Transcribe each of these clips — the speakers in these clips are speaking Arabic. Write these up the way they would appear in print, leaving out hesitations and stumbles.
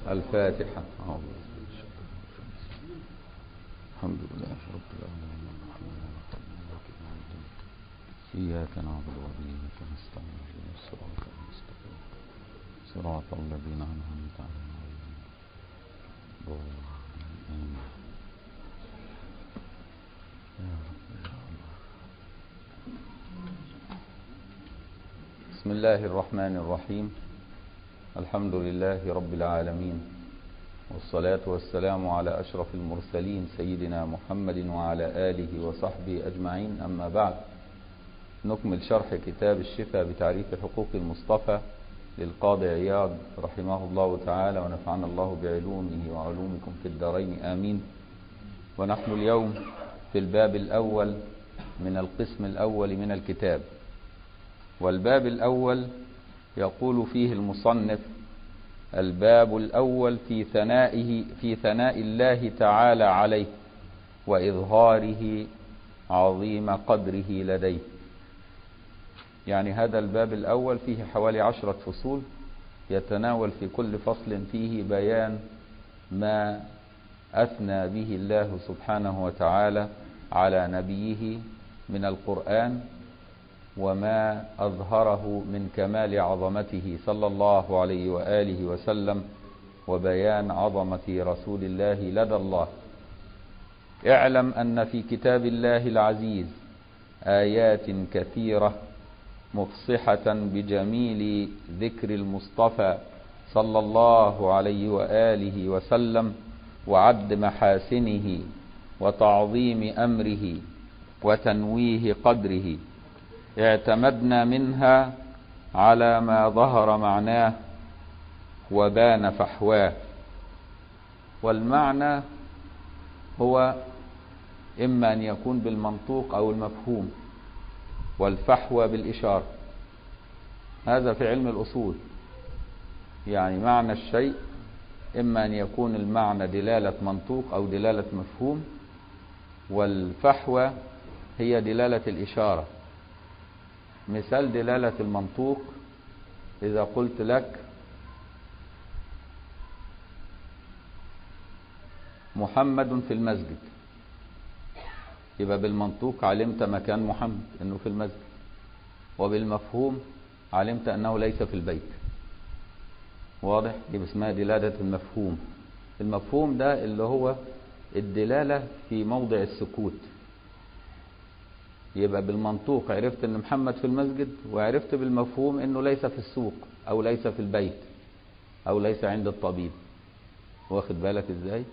الفاتحة. الحمد لله رب العالمين، إياك نعبد وإياك نستعين، اهدنا الصراط المستقيم صراط الذين أنعمت عليهم غير المغضوب عليهم. يا رب يا الله. بسم الله الرحمن الرحيم. الحمد لله رب العالمين، والصلاة والسلام على أشرف المرسلين سيدنا محمد وعلى آله وصحبه أجمعين. أما بعد، نكمل شرح كتاب الشفاء بتعريف حقوق المصطفى للقاضي عياض رحمه الله تعالى، ونفعنا الله بعلومه وعلومكم في الدارين آمين. ونحن اليوم في الباب الأول من القسم الأول من الكتاب. والباب الأول يقول فيه المصنف: الباب الأول في ثناء الله تعالى عليه وإظهاره عظيم قدره لديه. يعني هذا الباب الأول فيه حوالي 10 فصول، يتناول في كل فصل فيه بيان ما أثنى به الله سبحانه وتعالى على نبيه من القرآن، وما أظهره من كمال عظمته صلى الله عليه وآله وسلم، وبيان عظمة رسول الله لدى الله. اعلم أن في كتاب الله العزيز آيات كثيرة مفصحة بجميل ذكر المصطفى صلى الله عليه وآله وسلم، وعد محاسنه وتعظيم أمره وتنويه قدره. اعتمدنا منها على ما ظهر معناه وبان فحواه. والمعنى هو إما أن يكون بالمنطوق أو المفهوم، والفحوى بالإشارة. هذا في علم الأصول، يعني معنى الشيء إما أن يكون المعنى دلالة منطوق أو دلالة مفهوم، والفحوى هي دلالة الإشارة. مثال دلالة المنطوق: إذا قلت لك محمد في المسجد، يبقى بالمنطوق علمت مكان محمد أنه في المسجد، وبالمفهوم علمت أنه ليس في البيت. واضح؟ يبقى اسمها دلالة المفهوم. المفهوم ده اللي هو الدلالة في موضع السكوت. يبقى بالمنطوق عرفت ان محمد في المسجد، وعرفت بالمفهوم انه ليس في السوق او ليس في البيت او ليس عند الطبيب. واخد بالك ازاي؟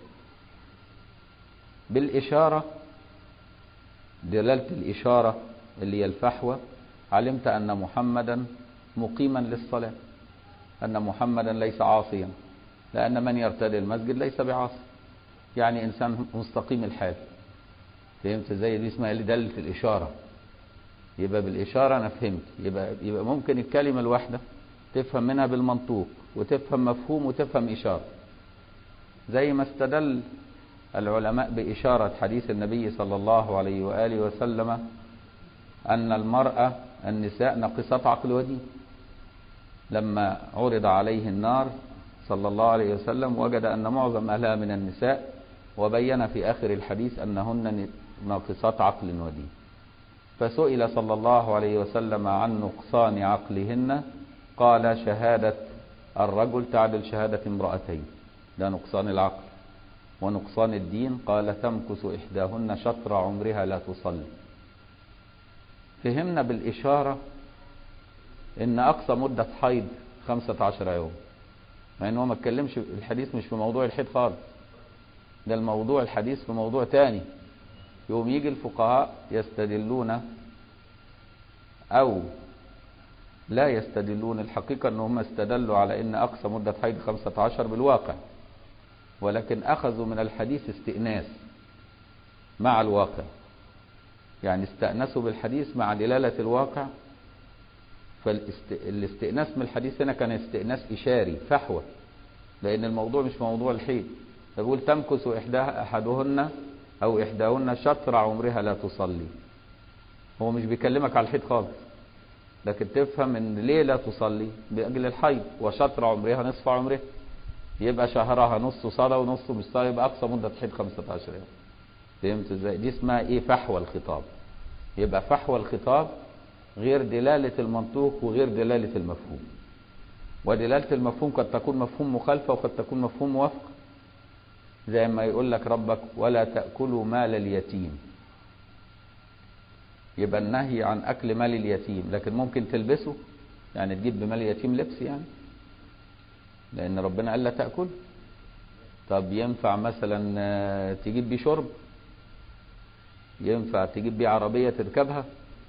بالإشارة، دلالة الإشارة اللي هي الفحوى، علمت أن محمدا مقيما للصلاة، أن محمدا ليس عاصيا، لأن من يرتدي المسجد ليس بعاصي، يعني إنسان مستقيم الحال. فهمت ازاي؟ دي اسمها دلالة الإشارة. يبقى بالإشارة أنا فهمت. يبقى ممكن الكلمة الواحدة تفهم منها بالمنطوق، وتفهم مفهوم، وتفهم إشارة. زي ما استدل العلماء بإشارة حديث النبي صلى الله عليه وآله وسلم أن النساء ناقصات عقل ودين. لما عرض عليه النار صلى الله عليه وسلم وجد أن معظم أهلها من النساء، وبين في آخر الحديث أنهن ناقصات عقل ودين. فسئل صلى الله عليه وسلم عن نقصان عقلهن، قال: شهادة الرجل تعدل شهادة امرأتين، ده نقصان العقل. ونقصان الدين قال: تمكث إحداهن شطر عمرها لا تصلي. فهمنا بالإشارة إن أقصى مدة حيض 15 يوم، مع إنه ما اتكلمش الحديث مش في موضوع الحيض خالص، ده الموضوع الحديث في موضوع تاني. يوم يجي الفقهاء يستدلون أو لا يستدلون، الحقيقة أنهم استدلوا على أن أقصى مدة حيض 15 بالواقع، ولكن أخذوا من الحديث استئناس مع الواقع، يعني استأنسوا بالحديث مع دلالة الواقع. فالاستئناس من الحديث هنا كان استئناس إشاري فحوى، لأن الموضوع مش موضوع الحيض. فبقول: تمكث أحدهن أو إحداهن شطر عمرها لا تصلي. هو مش بيكلمك على الحيض خالص، لكن تفهم ان ليه لا تصلي؟ بأجل الحيض، وشطر عمرها نصف عمرها. يبقى شهرها نص صلاة ونص مش صلاة، يبقى أقصى مدة تحيض 15 يوم. فهمت ازاي؟ دي اسمها ايه؟ فحوى الخطاب. يبقى فحوى الخطاب غير دلالة المنطوق وغير دلالة المفهوم. ودلالة المفهوم قد تكون مفهوم مخالفة وقد تكون مفهوم موافقة، زي ما يقول لك ربك ولا تأكلوا مال اليتيم، يبقى النهي عن أكل مال اليتيم، لكن ممكن تلبسه، يعني تجيب بمال اليتيم لبس يعني، لأن ربنا قال لا تأكل. طب ينفع مثلا تجيب بيه شرب؟ ينفع تجيب بيه عربية تركبها؟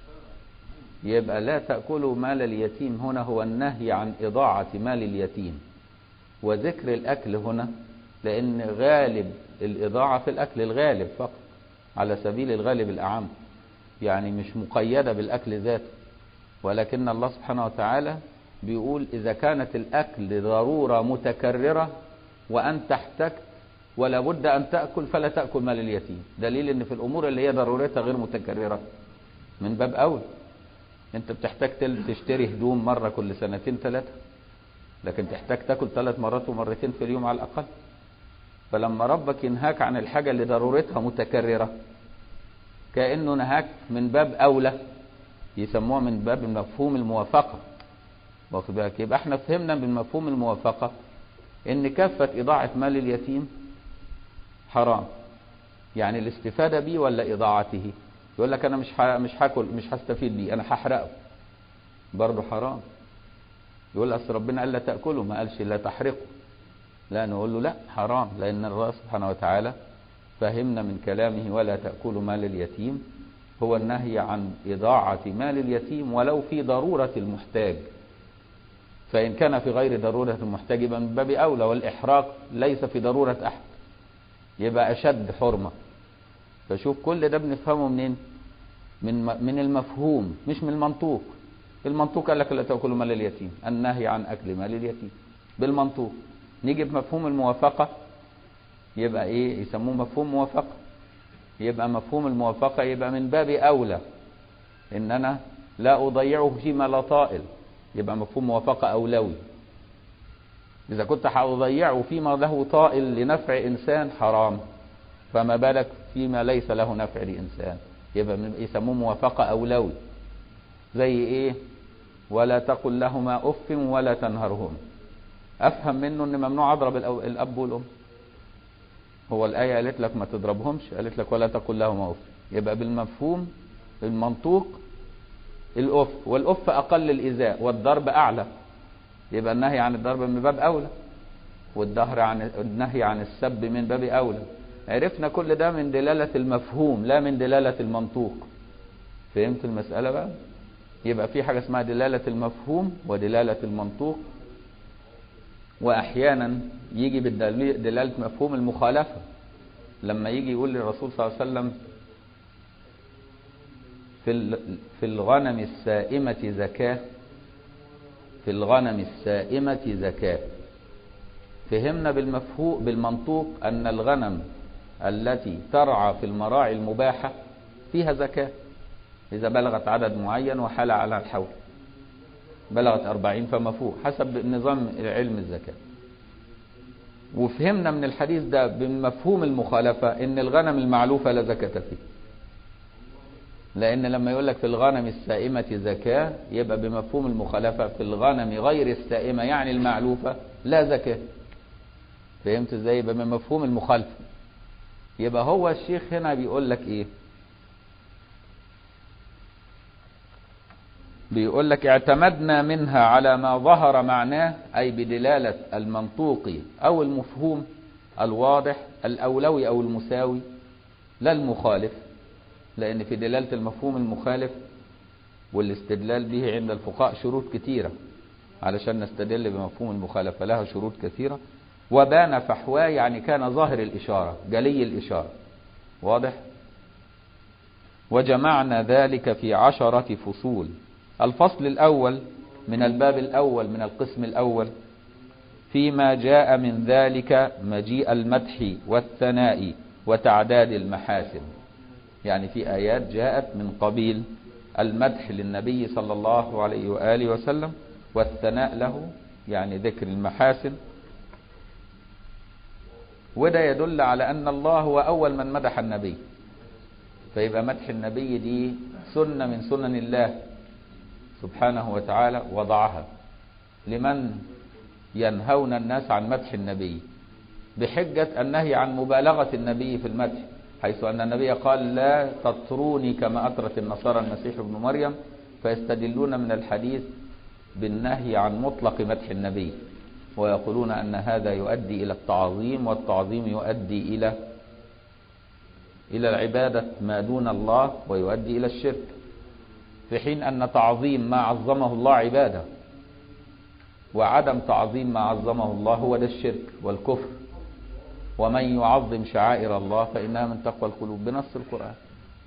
يبقى لا تأكلوا مال اليتيم هنا هو النهي عن إضاعة مال اليتيم، وذكر الأكل هنا لأن غالب الإضاعة في الأكل، الغالب فقط على سبيل الغالب الأعم، يعني مش مقيدة بالأكل ذاته. ولكن الله سبحانه وتعالى بيقول إذا كانت الأكل ضرورة متكررة وأنت احتجت ولا بد أن تأكل فلا تأكل مال اليتيم، دليل أن في الأمور اللي هي ضرورتها غير متكررة من باب أول. أنت بتحتاج تشتري هدوم مرة كل سنتين ثلاثة، لكن تحتاج تأكل 3 مرات ومرتين في اليوم على الأقل. فلما ربك ينهاك عن الحاجة اللي ضرورتها متكررة كأنه نهاك من باب أولى، يسموها من باب مفهوم الموافقة. واخد بالك؟ يبقى احنا فهمنا من مفهوم الموافقة ان كافة إضاعة مال اليتيم حرام، يعني الاستفادة بيه ولا إضاعته. يقول لك أنا مش هاكل، مش هستفيد بيه، أنا هحرقه، برضه حرام. يقول أصل ربنا قال لا تأكله، ما قالش لا تحرقه. لا، نقول له لا، حرام، لأن الله سبحانه وتعالى فهمنا من كلامه ولا تأكلوا مال اليتيم هو النهي عن إضاعة مال اليتيم ولو في ضرورة المحتاج. فإن كان في غير ضرورة المحتاج يبقى من باب أولى، والإحراق ليس في ضرورة أحد، يبقى أشد حرمة. فشوف كل ده بنفهمه منين؟ من المفهوم مش من المنطوق. المنطوق قال لك لا تأكلوا مال اليتيم، النهي عن أكل مال اليتيم بالمنطوق. نيجي بمفهوم الموافقة، يبقى إيه؟ يسموه مفهوم موافقة. يبقى مفهوم الموافقة يبقى من باب أولى إن أنا لا أضيعه فيما لا طائل، يبقى مفهوم موافقة أولوي. إذا كنت هأضيعه فيما له طائل لنفع إنسان حرام، فما بالك فيما ليس له نفع لإنسان، يبقى يسموه موافقة أولوي. زي إيه؟ ولا تقل لهما أف ولا تنهرهما. أفهم منه أن ممنوع أضرب الأب والأم. هو الآية قالت لك ما تضربهمش، قالت لك ولا تقل لهما أف، يبقى بالمفهوم المنطوق الأف، والأف أقل الإيذاء والضرب أعلى، يبقى النهي عن الضرب من باب أولى، النهي عن السب من باب أولى. عرفنا كل ده من دلالة المفهوم لا من دلالة المنطوق. فهمت المسألة بقى؟ يبقى في حاجة اسمها دلالة المفهوم ودلالة المنطوق، وأحيانا يجي بدلالة مفهوم المخالفة، لما يجي يقول للرسول صلى الله عليه وسلم في الغنم السائمة زكاة، في الغنم السائمة زكاة. فهمنا بالمفهوم بالمنطوق أن الغنم التي ترعى في المراعي المباحة فيها زكاة إذا بلغت عدد معين وحال على الحول، بلغت 40 فما فوق حسب نظام علم الزكاة. وفهمنا من الحديث ده بمفهوم المخالفة إن الغنم المعلوفة لا زكاة فيه، لأن لما يقول لك في الغنم السائمة زكاة يبقى بمفهوم المخالفة في الغنم غير السائمة يعني المعلوفة لا زكاة. فهمت ازاي؟ يبقى من مفهوم المخالفة. يبقى هو الشيخ هنا بيقول لك ايه؟ بيقول لك اعتمدنا منها على ما ظهر معناه، أي بدلالة المنطوق أو المفهوم الواضح الأولوي أو المساوي لا المخالف، لأن في دلالة المفهوم المخالف والاستدلال به عند الفقهاء شروط كثيرة، علشان نستدل بمفهوم المخالفة لها شروط كثيرة. وبان فحواه يعني كان ظاهر الإشارة جلي الإشارة واضح. وجمعنا ذلك في 10 فصول. الفصل الأول من الباب الأول من القسم الأول فيما جاء من ذلك مجيء المدح والثناء وتعداد المحاسن، يعني في آيات جاءت من قبيل المدح للنبي صلى الله عليه وآله وسلم والثناء له، يعني ذكر المحاسن وده يدل على أن الله هو أول من مدح النبي، فيبقى مدح النبي دي سنة من سنن الله سبحانه وتعالى وضعها لمن ينهون الناس عن مدح النبي، بحجة النهي عن مبالغة النبي في المدح، حيث أن النبي قال لا تطروني كما أطرت النصارى المسيح ابن مريم، فيستدلون من الحديث بالنهي عن مطلق مدح النبي، ويقولون أن هذا يؤدي إلى التعظيم، والتعظيم يؤدي إلى العبادة ما دون الله، ويؤدي إلى الشرك، في حين أن تعظيم ما عظمه الله عبادة، وعدم تعظيم ما عظمه الله هو ده الشرك والكفر. ومن يعظم شعائر الله فإنها من تقوى القلوب، بنص القرآن.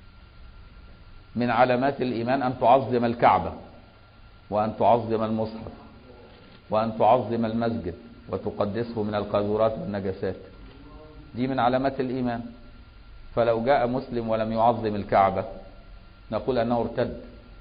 من علامات الإيمان أن تعظم الكعبة، وأن تعظم المصحف، وأن تعظم المسجد وتقدسه من القاذورات والنجاسات، دي من علامات الإيمان. فلو جاء مسلم ولم يعظم الكعبة نقول أنه ارتد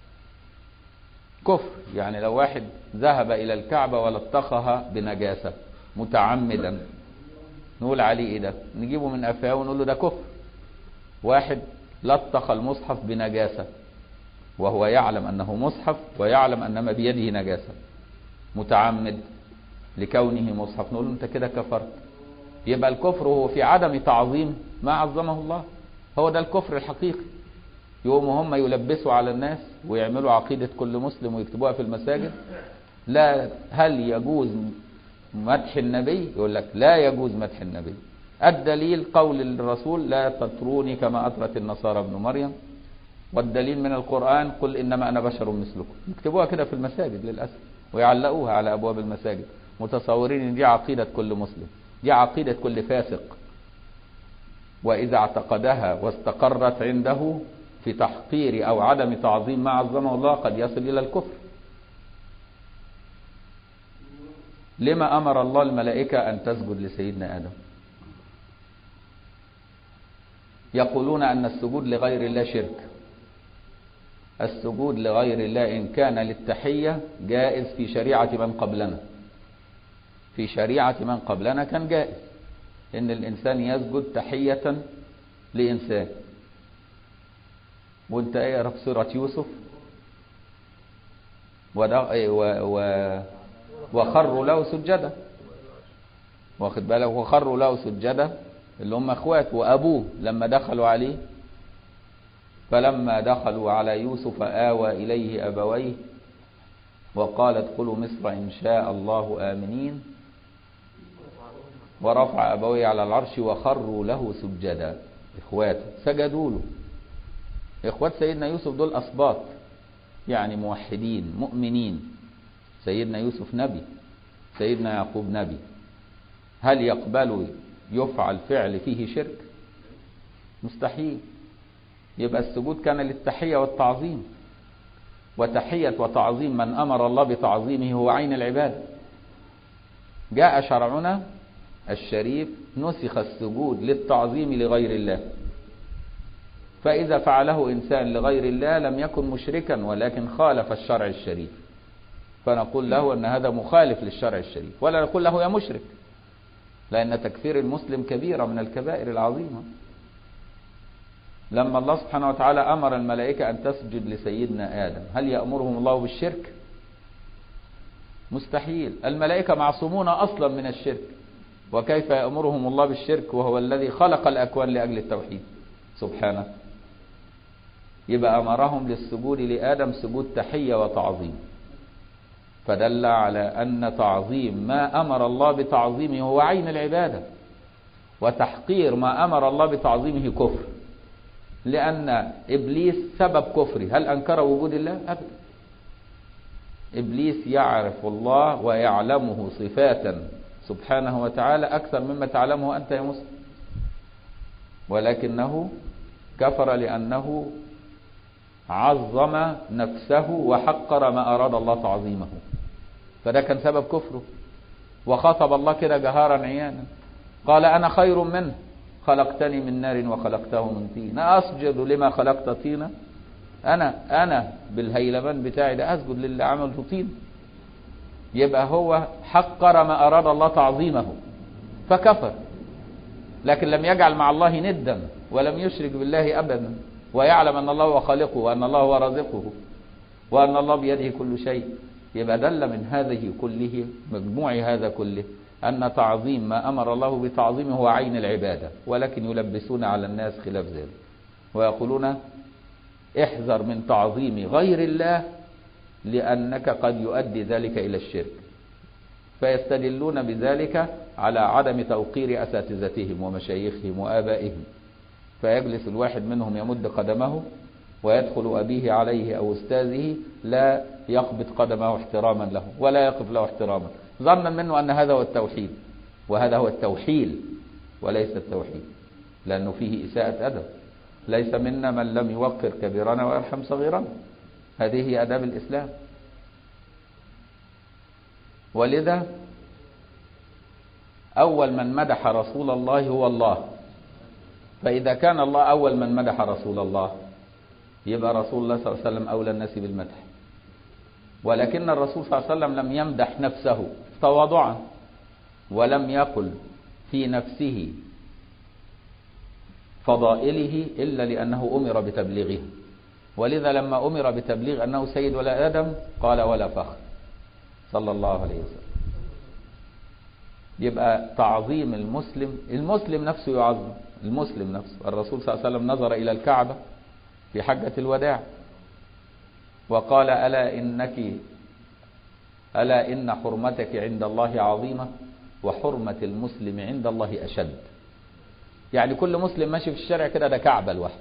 كفر. يعني لو واحد ذهب إلى الكعبة ولطخها بنجاسة متعمدا نقول عليه إيه ده؟ نجيبه من قفاه ونقول له ده كفر. واحد لطخ المصحف بنجاسة وهو يعلم أنه مصحف ويعلم أن ما بيده نجاسة متعمد لكونه مصحف، نقول له أنت كده كفرت. يبقى الكفر هو في عدم تعظيم ما عظمه الله، هو ده الكفر الحقيقي. يقوموا هم يلبسوا على الناس ويعملوا عقيدة كل مسلم ويكتبوها في المساجد، لا هل يجوز مدح النبي؟ يقول لك لا يجوز مدح النبي. الدليل قول الرسول لا تطروني كما أطرت النصارى ابن مريم، والدليل من القرآن قل إنما أنا بشر مثلكم. يكتبوها كده في المساجد للأسف ويعلقوها على أبواب المساجد، متصورين إن دي عقيدة كل مسلم، دي عقيدة كل فاسق، وإذا اعتقدها واستقرت عنده في تحقير أو عدم تعظيم ما عظمه الله قد يصل إلى الكفر. لما أمر الله الملائكة أن تسجد لسيدنا آدم؟ يقولون أن السجود لغير الله شرك. السجود لغير الله إن كان للتحية جائز في شريعة من قبلنا، في شريعة من قبلنا كان جائز إن الإنسان يسجد تحية لإنسان. وانت اقرأ في سورة يوسف وخروا له سجدا، واخد بالك، وخروا له سجدا اللي هم اخوات وابوه لما دخلوا عليه، فلما دخلوا على يوسف آوى إليه أبويه وقال ادخلوا مصر إن شاء الله آمنين ورفع أبويه على العرش وخروا له سجدا. اخواته سجدوا له. اخوات سيدنا يوسف دول أسباط، يعني موحدين مؤمنين. سيدنا يوسف نبي، سيدنا يعقوب نبي. هل يقبل يفعل فعل فيه شرك؟ مستحيل. يبقى السجود كان للتحية والتعظيم، وتحية وتعظيم من أمر الله بتعظيمه هو عين العبادة. جاء شرعنا الشريف نسخ السجود للتعظيم لغير الله، فإذا فعله إنسان لغير الله لم يكن مشركا ولكن خالف الشرع الشريف، فنقول له أن هذا مخالف للشرع الشريف، ولا نقول له يا مشرك، لأن تكفير المسلم كبيرة من الكبائر العظيمة. لما الله سبحانه وتعالى أمر الملائكة أن تسجد لسيدنا آدم، هل يأمرهم الله بالشرك؟ مستحيل. الملائكة معصومون أصلا من الشرك، وكيف يأمرهم الله بالشرك وهو الذي خلق الأكوان لأجل التوحيد سبحانه؟ يبقى أمرهم للسجود لآدم سجود تحية وتعظيم، فدل على أن تعظيم ما أمر الله بتعظيمه هو عين العبادة، وتحقير ما أمر الله بتعظيمه كفر، لأن إبليس سبب كفري. هل أنكر وجود الله؟ أبدا. إبليس يعرف الله ويعلمه صفاتا سبحانه وتعالى أكثر مما تعلمه أنت يا مسلم، ولكنه كفر لأنه عظم نفسه وحقر ما أراد الله تعظيمه، فده كان سبب كفره. وخاطب الله كده جهارا عيانا، قال أنا خير منه خلقتني من نار وخلقته من طين أسجد لما خلقت طينا. أنا بالهيلمان بتاعي ده أسجد للي عمله طين. يبقى هو حقر ما أراد الله تعظيمه فكفر. لكن لم يجعل مع الله ندا ولم يشرك بالله أبدا، ويعلم أن الله هو خالقه وأن الله هو رازقه وأن الله بيده كل شيء. يبقى دل من هذه كله، مجموع هذا كله، أن تعظيم ما أمر الله بتعظيمه هو عين العبادة، ولكن يلبسون على الناس خلاف ذلك ويقولون احذر من تعظيم غير الله لأنك قد يؤدي ذلك إلى الشرك، فيستدلون بذلك على عدم توقير أساتذتهم ومشايخهم وآبائهم، فيجلس الواحد منهم يمد قدمه ويدخل أبيه عليه أو أستاذه لا يقبض قدمه احتراما له ولا يقف له احتراما، ظنا منه أن هذا هو التوحيد، وهذا هو التوحيل وليس التوحيد، لأنه فيه إساءة أدب. ليس منا من لم يوقر كبيرنا ويرحم صغيرنا، هذه هي آداب الإسلام. ولذا أول من مدح رسول الله هو الله، فإذا كان الله أول من مدح رسول الله يبقى رسول الله صلى الله عليه وسلم أولى الناس بالمدح. ولكن الرسول صلى الله عليه وسلم لم يمدح نفسه تواضعا، ولم يقل في نفسه فضائله إلا لأنه أمر بتبليغه، ولذا لما أمر بتبليغ أنه سيد ولا آدم قال ولا فخر صلى الله عليه وسلم. يبقى تعظيم المسلم نفسه يعظم، المسلم نفسه. الرسول صلى الله عليه وسلم نظر إلى الكعبة في حجة الوداع وقال ألا إن حرمتك عند الله عظيمة وحرمة المسلم عند الله أشد. يعني كل مسلم ماشي في الشارع كده ده كعبة الواحد،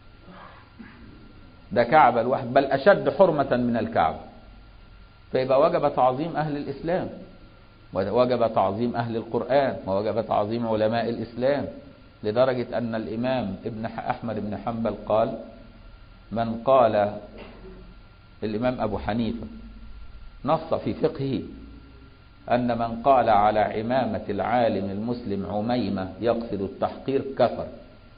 ده كعبة الواحد، بل أشد حرمة من الكعبة. فيبقى وجب تعظيم أهل الإسلام، ووجب تعظيم أهل القرآن، ووجب تعظيم علماء الإسلام، لدرجة أن الإمام أحمد بن حنبل قال من قال، الإمام أبو حنيفة نص في فقهه أن من قال على عمامة العالم المسلم عميمة يقصد التحقير كفر.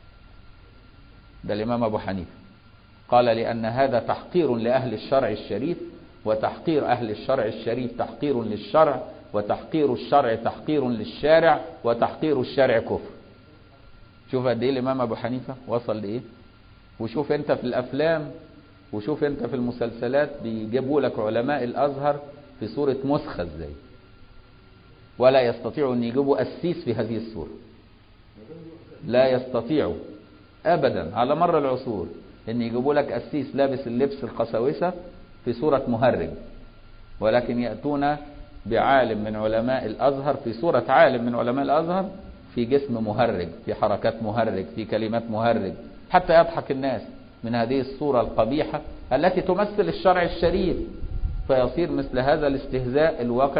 ده الإمام أبو حنيفة قال لأن هذا تحقير لأهل الشرع الشريف، وتحقير أهل الشرع الشريف تحقير للشرع، وتحقير الشرع تحقير للشارع، وتحقير الشارع كفر. شوف قد ايه الإمام أبو حنيفة وصل لإيه. وشوف انت في الأفلام وشوف انت في المسلسلات بيجيبوا لك علماء الأزهر في صورة مسخة ازاي، ولا يستطيعوا أن يجيبوا أسيس في هذه الصورة، لا يستطيعوا أبدا على مر العصور أن يجيبوا لك أسيس لابس اللبس القساوسة في صورة مهرج، ولكن يأتون بعالم من علماء الأزهر في صورة عالم من علماء الأزهر في جسم مهرج، في حركات مهرج، في كلمات مهرج، حتى يضحك الناس من هذه الصورة القبيحة التي تمثل الشرع الشريف. فيصير مثل هذا الاستهزاء الواقع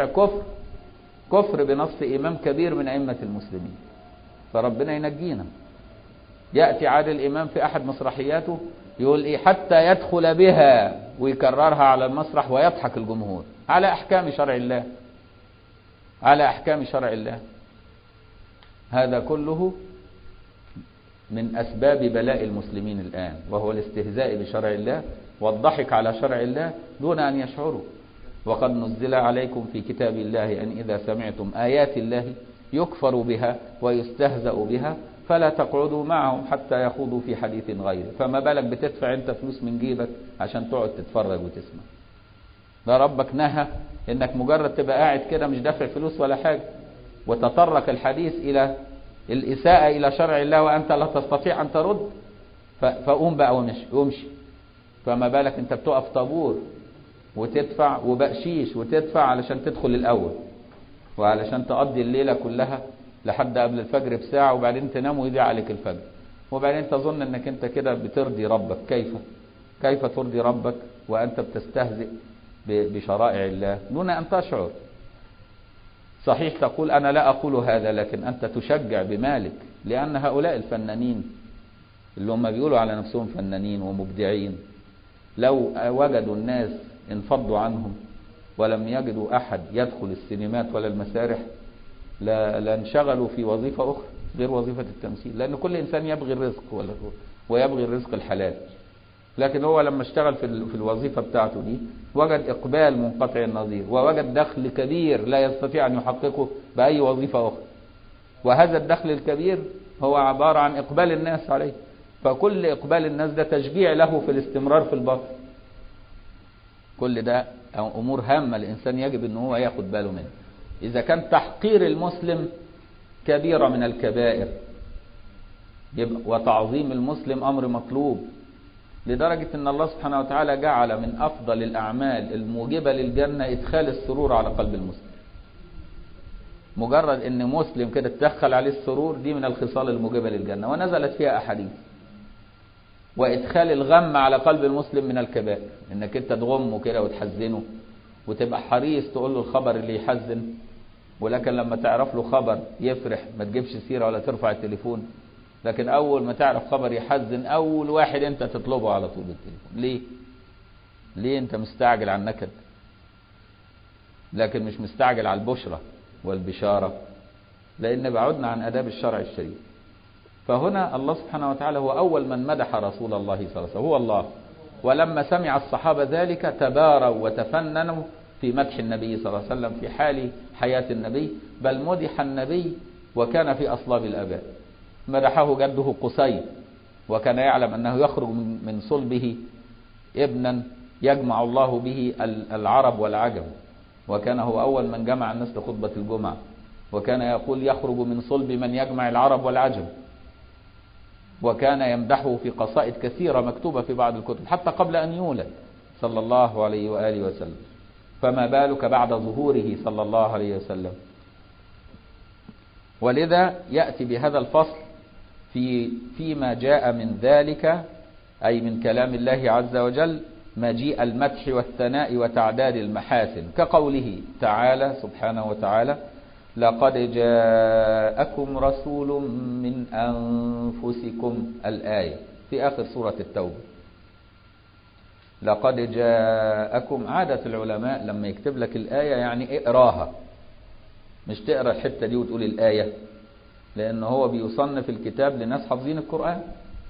كفر بنص إمام كبير من أئمة المسلمين، فربنا ينجينا. يأتي عادل الإمام في أحد مسرحياته يقول إيه حتى يدخل بها ويكررها على المسرح ويضحك الجمهور على أحكام شرع الله، على أحكام شرع الله. هذا كله من أسباب بلاء المسلمين الآن، وهو الاستهزاء بشرع الله والضحك على شرع الله دون أن يشعروا. وقد نزل عليكم في كتاب الله أن إذا سمعتم آيات الله يكفر بها ويستهزأ بها فلا تقعدوا معهم حتى يخوضوا في حديث غيره. فما بالك بتدفع انت فلوس من جيبك عشان تقعد تتفرج وتسمع؟ ده ربك نهى انك مجرد تبقى قاعد كده مش دافع فلوس ولا حاجة وتطرق الحديث الى الإساءة الى شرع الله وانت لا تستطيع ان ترد، فقوم بقى وامشي. فما بالك انت بتقف طابور وتدفع وبقشيش وتدفع علشان تدخل الأول وعلشان تقضي الليلة كلها لحد قبل الفجر بساعة، وبعدين تنام ويضيع عليك الفجر، وبعدين تظن انك انت كده بترضي ربك. كيف ترضي ربك وأنت بتستهزئ بشرائع الله دون أن تشعر؟ صحيح تقول أنا لا أقول هذا، لكن أنت تشجع بمالك، لأن هؤلاء الفنانين اللي هم بيقولوا على نفسهم فنانين ومبدعين لو وجدوا الناس انفضوا عنهم ولم يجدوا أحد يدخل السينمات ولا المسارح لانشغلوا في وظيفة أخرى غير وظيفة التمثيل، لأن كل إنسان يبغي الرزق ويبغي الرزق الحلال. لكن هو لما اشتغل في الوظيفة بتاعته دي وجد إقبال منقطع النظير، ووجد دخل كبير لا يستطيع أن يحققه بأي وظيفة أخرى، وهذا الدخل الكبير هو عبارة عن إقبال الناس عليه، فكل إقبال الناس ده تشجيع له في الاستمرار في الباطل. كل ده أمور هامة الإنسان يجب أنه هو ياخد باله منه. إذا كان تحقير المسلم كبيرة من الكبائر، وتعظيم المسلم أمر مطلوب، لدرجة أن الله سبحانه وتعالى جعل من أفضل الأعمال الموجبة للجنة إدخال السرور على قلب المسلم. مجرد أن مسلم كده تدخل عليه السرور، دي من الخصال الموجبة للجنة، ونزلت فيها أحاديث. وإدخال الغم على قلب المسلم من الكبائر، إنك أنت تغمه كده وتحزنه وتبقى حريص تقول له الخبر اللي يحزن، ولكن لما تعرف له خبر يفرح ما تجيبش سيرة ولا ترفع التليفون. لكن أول ما تعرف خبر يحزن أول واحد أنت تطلبه على طول بالتليفون. ليه أنت مستعجل على النكد، لكن مش مستعجل على البشرة والبشارة، لأن بعدنا عن أداب الشرع الشريف. فهنا الله سبحانه وتعالى هو أول من مدح رسول الله صلى الله عليه وسلم، هو الله. ولما سمع الصحابة ذلك تباروا وتفننوا في مدح النبي صلى الله عليه وسلم في حال حياة النبي، بل مدح النبي وكان في أصلاب الآباء. مدحه جده قصي، وكان يعلم أنه يخرج من صلبه ابنا يجمع الله به العرب والعجم، وكان هو أول من جمع الناس لخطبة الجمعة، وكان يقول يخرج من صلب من يجمع العرب والعجم، وكان يمدحه في قصائد كثيرة مكتوبة في بعض الكتب حتى قبل أن يولد صلى الله عليه وآله وسلم، فما بالك بعد ظهوره صلى الله عليه وسلم. ولذا يأتي بهذا الفصل فيما جاء من ذلك، أي من كلام الله عز وجل، مجيء المدح والثناء وتعداد المحاسن، كقوله تعالى سبحانه وتعالى: لقد جاءكم رسول من أنفسكم، الآية في آخر سورة التوبة. لقد جاءكم، عادة العلماء لما يكتب لك الآية يعني اقراها، مش تقرأ الحتة دي وتقول الآية، لأنه هو بيصنف الكتاب لناس حافظين القرآن،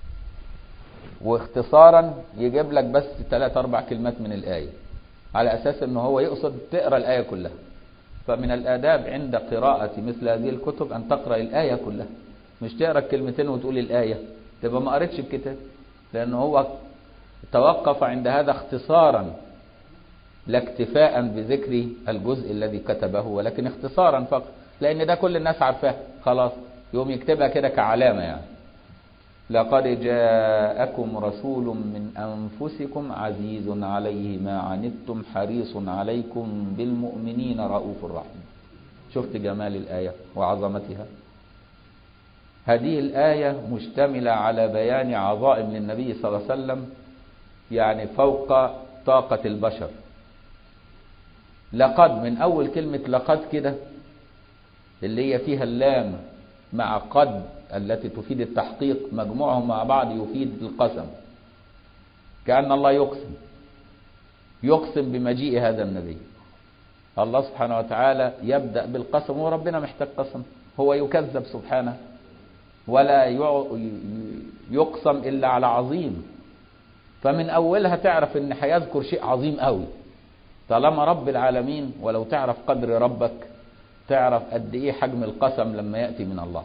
واختصارا يجيب لك بس 3-4 كلمات من الآية على أساس أنه هو يقصد تقرأ الآية كلها. فمن الآداب عند قراءة مثل هذه الكتب أن تقرأ الآية كلها، مش تقرأ كلمتين وتقول الآية، تبقى ما قرأتش الكتاب. لأنه هو توقف عند هذا اختصارا، لا اكتفاء بذكر الجزء الذي كتبه، ولكن اختصارا فقط، لأن ده كل الناس عارفاه خلاص، يوم يكتبها كده كعلامة يعني. لقد جاءكم رسول من أنفسكم عزيز عليه ما عنتم حريص عليكم بالمؤمنين رؤوف رحيم. شفت جمال الآية وعظمتها؟ هذه الآية مشتملة على بيان عظائم للنبي صلى الله عليه وسلم، يعني فوق طاقة البشر. لقد، من أول كلمة لقد كده اللي هي فيها اللام مع قد التي تفيد التحقيق، مجموعهم مع بعض يفيد القسم، كأن الله يقسم بمجيء هذا النبي. الله سبحانه وتعالى يبدأ بالقسم، هو ربنا محتاج قسم؟ هو يكذب سبحانه، ولا يقسم إلا على عظيم. فمن أولها تعرف إن هيذكر شيء عظيم قوي طالما رب العالمين، ولو تعرف قدر ربك تعرف قد إيه حجم القسم لما يأتي من الله.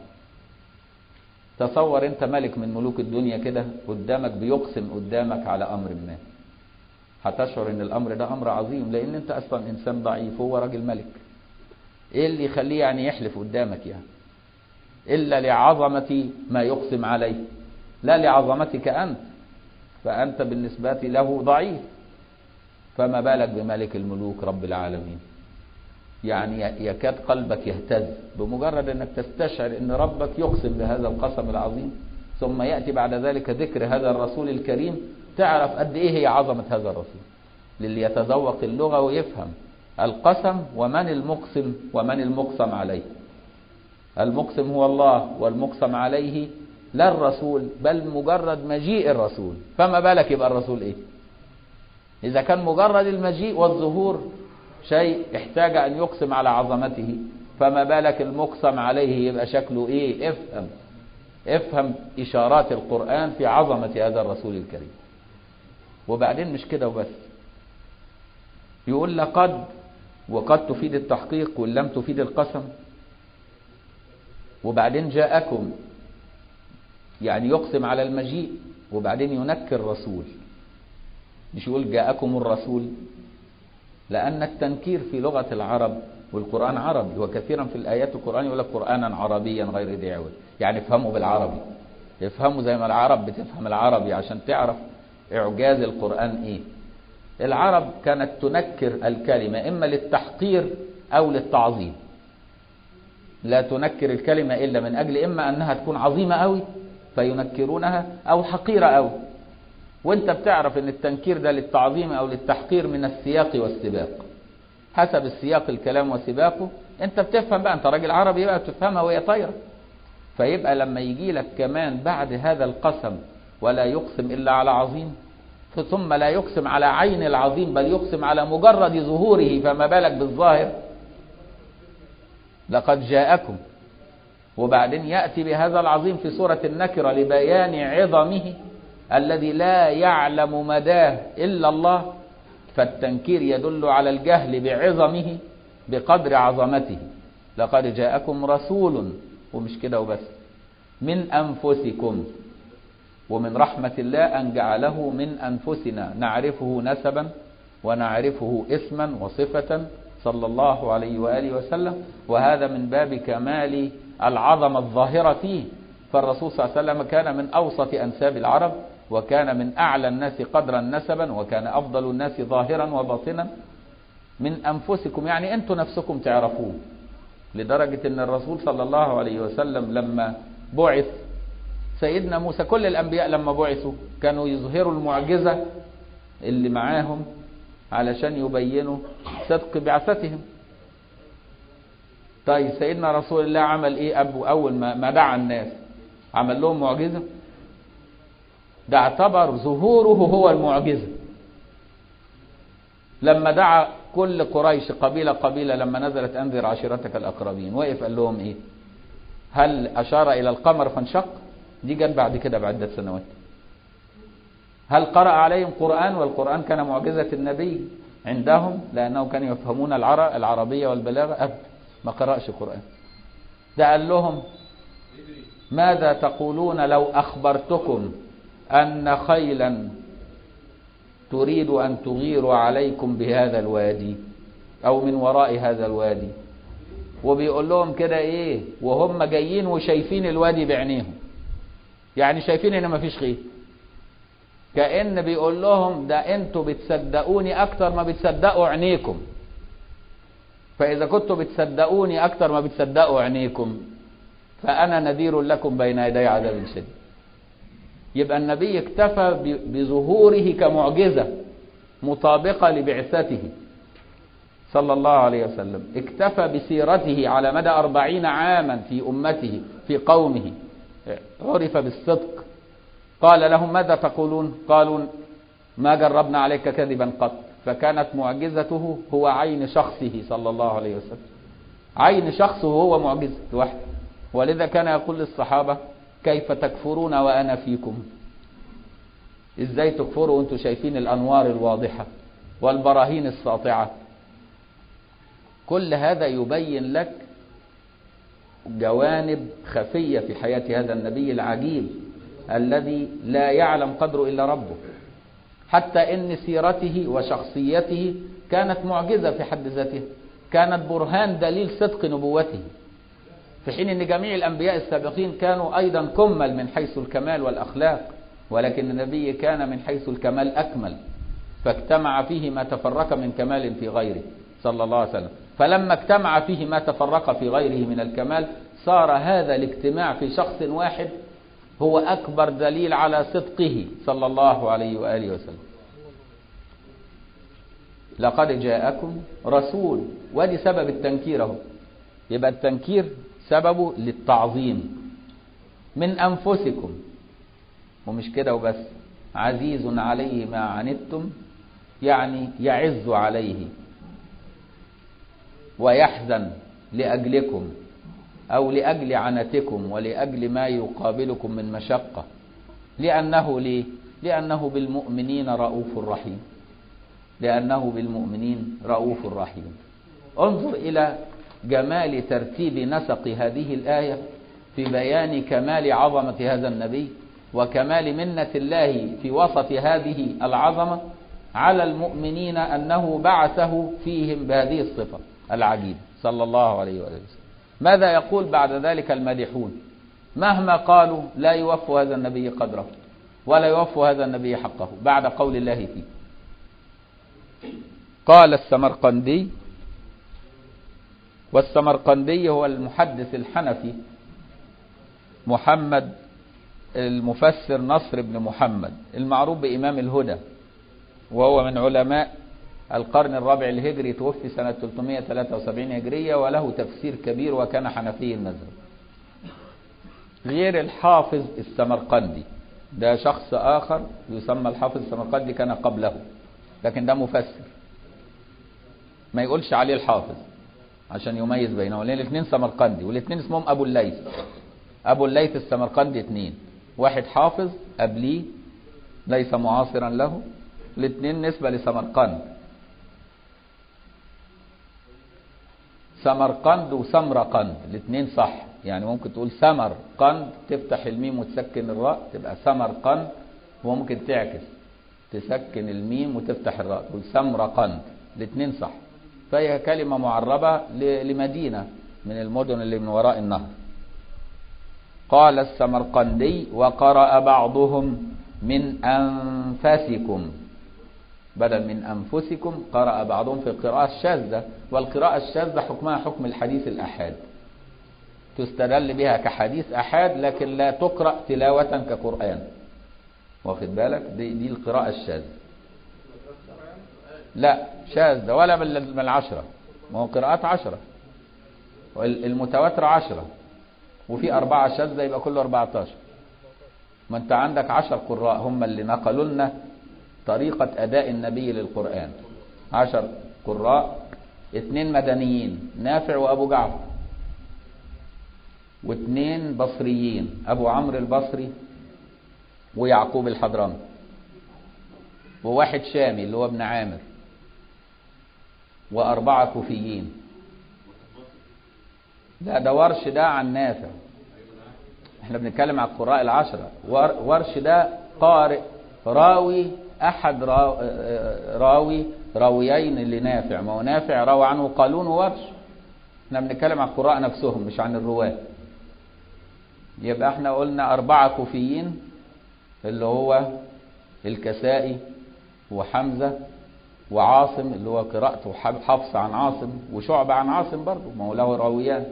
تصور انت ملك من ملوك الدنيا كده قدامك بيقسم قدامك على امر ما، هتشعر ان الامر ده امر عظيم، لان انت اصلا انسان ضعيف وهو راجل ملك. ايه اللي يخليه يعني يحلف قدامك يعني؟ الا لعظمة ما يقسم عليه، لا لعظمتك انت، فانت بالنسبة له ضعيف، فما بالك بملك الملوك رب العالمين. يعني يكاد قلبك يهتز بمجرد انك تستشعر ان ربك يقسم بهذا القسم العظيم، ثم يأتي بعد ذلك ذكر هذا الرسول الكريم، تعرف قد ايه هي عظمة هذا الرسول. للي يتذوق اللغة ويفهم القسم ومن المقسم ومن المقسم عليه. المقسم هو الله، والمقسم عليه لا الرسول بل مجرد مجيء الرسول، فما بالك يبقى الرسول ايه؟ اذا كان مجرد المجيء والظهور شيء احتاج أن يقسم على عظمته، فما بالك المقسم عليه يبقى شكله إيه؟ افهم إشارات القرآن في عظمة هذا الرسول الكريم. وبعدين مش كده وبس، يقول لقد، وقد تفيد التحقيق واللم تفيد القسم. وبعدين جاءكم، يعني يقسم على المجيء وبعدين ينكر رسول، مش يقول جاءكم الرسول، لأن التنكير في لغة العرب، والقرآن عربي، وكثيرا في الآيات القرآن يقول لك قرآنا عربيا غير ذي عوج، يعني افهموا بالعربي، افهموا زي ما العرب بتفهم العربي عشان تعرف إعجاز القرآن إيه. العرب كانت تنكر الكلمة إما للتحقير أو للتعظيم، لا تنكر الكلمة إلا من أجل إما أنها تكون عظيمة أوي فينكرونها، أو حقيرة أوي. وانت بتعرف ان التنكير ده للتعظيم او للتحقير من السياق والسباق، حسب السياق الكلام وسباقه انت بتفهم بقى، انت راجل عربي بقى بتفهمها وهي طايره. فيبقى لما يجي لك كمان بعد هذا القسم ولا يقسم الا على عظيم، ثم لا يقسم على عين العظيم بل يقسم على مجرد ظهوره، فما بالك بالظاهر، لقد جاءكم، وبعدين يأتي بهذا العظيم في سورة النكرة لبيان عظمه الذي لا يعلم مداه إلا الله. فالتنكير يدل على الجهل بعظمه بقدر عظمته. لقد جاءكم رسول، ومش كده وبس، من أنفسكم، ومن رحمة الله أن جعله من أنفسنا نعرفه نسبا ونعرفه اسما وصفة صلى الله عليه وآله وسلم، وهذا من باب كمال العظمة الظاهرة فيه. فالرسول صلى الله عليه وسلم كان من أوسط أنساب العرب، وكان من أعلى الناس قدرا نسبا، وكان أفضل الناس ظاهرا وباطنا. من أنفسكم يعني أنتم نفسكم تعرفوه، لدرجة أن الرسول صلى الله عليه وسلم لما بعث سيدنا موسى، كل الأنبياء لما بعثوا كانوا يظهروا المعجزة اللي معاهم علشان يبينوا صدق بعثتهم. طيب سيدنا رسول الله عمل ايه؟ أول ما دعا الناس عمل لهم معجزة؟ ده اعتبر ظهوره هو المعجزة. لما دعا كل قريش قبيلة قبيلة، لما نزلت أنذر عشيرتك الأقربين، وقف قال لهم ايه؟ هل أشار إلى القمر فانشق؟ دي جت بعد كده بعدة سنوات. هل قرأ عليهم قرآن؟ والقرآن كان معجزة النبي عندهم لأنهم كانوا يفهمون العربية والبلاغة. أبدا ما قرأش قرآن. ده قال لهم ماذا تقولون لو أخبرتكم أن خيلا تريد أن تغير عليكم بهذا الوادي أو من وراء هذا الوادي؟ وبيقول لهم كده ايه وهم جايين وشايفين الوادي بعينيهم، يعني شايفين ان مفيش خير، كأن بيقول لهم ده انتوا بتصدقوني اكتر ما بتصدقوا عينيكم، فاذا كنتوا بتصدقوني اكتر ما بتصدقوا عينيكم فانا نذير لكم بين يدي عذاب شديد. يبقى النبي اكتفى بظهوره كمعجزة مطابقة لبعثته صلى الله عليه وسلم، اكتفى بسيرته على مدى 40 عاما في أمته في قومه، عرف بالصدق. قال لهم ماذا تقولون؟ قالوا ما جربنا عليك كذبا قط. فكانت معجزته هو عين شخصه صلى الله عليه وسلم، عين شخصه هو معجزة وحده. ولذا كان يقول للصحابة كيف تكفرون وأنا فيكم؟ ازاي تكفروا وانتم شايفين الأنوار الواضحة والبراهين الساطعة؟ كل هذا يبين لك جوانب خفية في حياة هذا النبي العجيب الذي لا يعلم قدره إلا ربه. حتى إن سيرته وشخصيته كانت معجزة في حد ذاتها، كانت برهان دليل صدق نبوته، في حين أن جميع الأنبياء السابقين كانوا أيضا كمل من حيث الكمال والأخلاق، ولكن النبي كان من حيث الكمال أكمل، فاجتمع فيه ما تفرق من كمال في غيره صلى الله عليه وسلم. فلما اجتمع فيه ما تفرق في غيره من الكمال صار هذا الاجتماع في شخص واحد هو أكبر دليل على صدقه صلى الله عليه وآله وسلم. لقد جاءكم رسول، ودي سبب التنكير اهو. يبقى التنكير سببه للتعظيم. من أنفسكم، ومش كده وبس، عزيز عليه ما عنتم، يعني يعز عليه ويحزن لأجلكم أو لأجل عنتكم ولأجل ما يقابلكم من مشقة. لأنه بالمؤمنين رؤوف رحيم، لأنه بالمؤمنين رؤوف رحيم. انظر إلى جمال ترتيب نسق هذه الآية في بيان كمال عظمة هذا النبي وكمال منة الله في وسط هذه العظمة على المؤمنين أنه بعثه فيهم بهذه الصفة العجيبة صلى الله عليه وآله وسلم. ماذا يقول بعد ذلك المادحون؟ مهما قالوا لا يوفوا هذا النبي قدره ولا يوفوا هذا النبي حقه بعد قول الله فيه. قال السمرقندي، والسمرقندي هو المحدث الحنفي محمد المفسر نصر بن محمد المعروف بإمام الهدى، وهو من علماء القرن الرابع الهجري، توفي سنة 373 هجرية، وله تفسير كبير وكان حنفي المذهب. غير الحافظ السمرقندي ده شخص آخر يسمى الحافظ السمرقندي، كان قبله، لكن ده مفسر ما يقولش عليه الحافظ عشان يميز بينهم، لأن الاثنين سمرقندي والاثنين اسمهم أبو الليث. أبو الليث السمرقندي اثنين، واحد حافظ قبليه ليس معاصرا له، الاثنين نسبة لسمرقند. سمرقند وسمرقند الاثنين صح، يعني ممكن تقول سمرقند تفتح الميم وتسكن الراء تبقى سمرقند، وممكن تعكس تسكن الميم وتفتح الراء تقول سمرقند، الاثنين صح. فهي كلمة معربة لمدينة من المدن اللي من وراء النهر. قال السمرقندي: وقرأ بعضهم من أنفسكم بدل من أنفسكم، قرأ بعضهم في القراءة الشاذة، والقراءة الشاذة حكمها حكم الحديث الأحاد، تستدل بها كحديث أحاد لكن لا تقرأ تلاوة كقرآن، واخد بالك؟ دي القراءة الشاذة. لا شاذة ولا من العشرة، ما هو قراءات 10، المتواتر 10، وفي 4 شاذة يبقى كله 14. ما انت عندك 10 قراء هم اللي نقلوا لنا طريقة أداء النبي للقرآن. 10 قراء، 2 مدنيين نافع وأبو جعفر، و2 بصريين أبو عمرو البصري ويعقوب الحضرمي، وواحد شامي اللي هو ابن عامر، و4 كوفيين. لا ده ورش ده عن نافع، احنا بنتكلم عن القراء 10. ورش ده قارئ راوي أحد راويين لنافع، ما هو نافع روى عنه قالون وورش، احنا بنتكلم عن القراء نفسهم مش عن الرواة. يبقى احنا قلنا 4 كوفيين اللي هو الكسائي وحمزة وعاصم اللي هو قراءته حفص عن عاصم، وشعبة عن عاصم برضه، ما هو له راويان.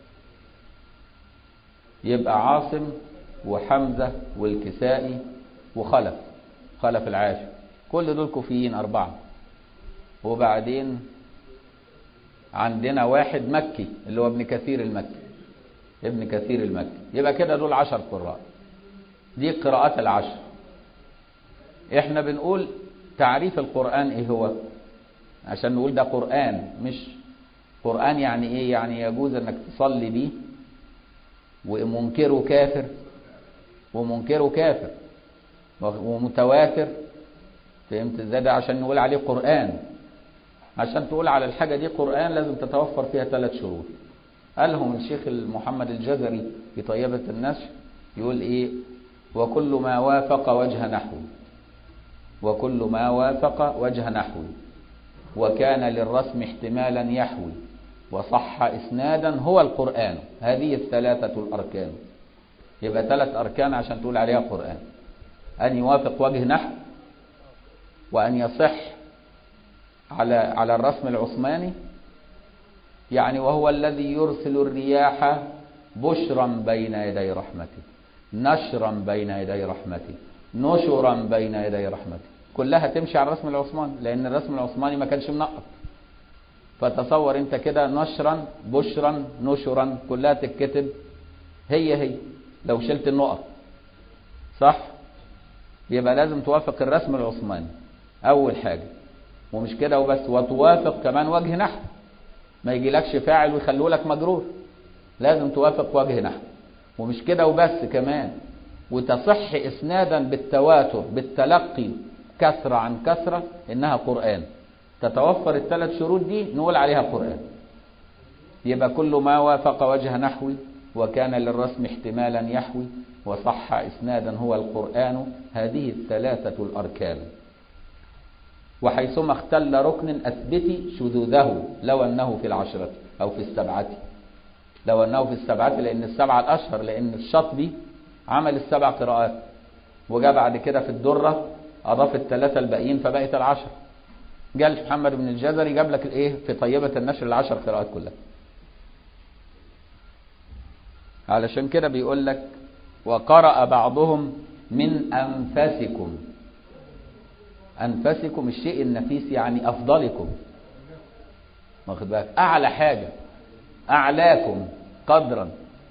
يبقى عاصم وحمزة والكسائي وخلف العاشر، كل دول كوفيين 4. وبعدين عندنا واحد مكي اللي هو ابن كثير المكي، يبقى كده دول 10 قراء. دي قراءات 10. احنا بنقول تعريف القرآن ايه هو عشان نقول ده قرآن. مش قرآن يعني ايه؟ يعني يجوز انك تصلي بيه، ومنكره كافر ومتواتر، فهمت ازاي؟ ده عشان نقول عليه قرآن. عشان تقول على الحاجة دي قرآن لازم تتوفر فيها 3 شروط. قالهم الشيخ محمد الجزري في طيبة النشر، يقول ايه؟ وكل ما وافق وجه نحو وكان للرسم احتمالا يحوي وصح إسنادا هو القرآن. هذه 3 الأركان. يبقى 3 أركان عشان تقول عليها قرآن: أن يوافق وجه نحو، وأن يصح على الرسم العثماني، يعني وهو الذي يرسل الرياح بشرا بين يدي رحمته، نشرا بين يدي رحمته، نشرا بين يدي رحمته، كلها تمشي على الرسم العثماني، لأن الرسم العثماني ما كانش منقط. فتصور انت كده نشرا بشرا نشرا كلها تتكتب هي لو شلت النقط، صح؟ يبقى لازم توافق الرسم العثماني اول حاجة. ومش كده وبس، وتوافق كمان وجه نحو، ما يجيلكش فاعل ويخلوا لك مجرور، لازم توافق وجه نحو. ومش كده وبس كمان، وتصح اسنادا بالتواتر بالتلقي كسرة عن كسرة انها قرآن. تتوفر ال3 شروط دي نقول عليها قرآن. يبقى كل ما وافق وجه نحوي وكان للرسم احتمالا يحوي، وصح إسنادا هو القرآن. هذه الثلاثة الأركان. وحيثما اختل ركن أثبتي شذوذه لو أنه في العشرة أو في السبعة. لو أنه في السبعة لأن السبعة الأشهر، لأن الشاطبي عمل السبع قراءات وجاء بعد كده في الدرة أضاف الثلاثة الباقيين فبقت العشر. جاء محمد بن الجزري جاب لك الإيه في طيبة النشر العشر قراءات كلها. علشان كده بيقول لك وقرأ بعضهم من أنفسكم. أنفسكم الشيء النفيس يعني أفضلكم، واخد بالك، أعلى حاجة، أعلاكم قدرا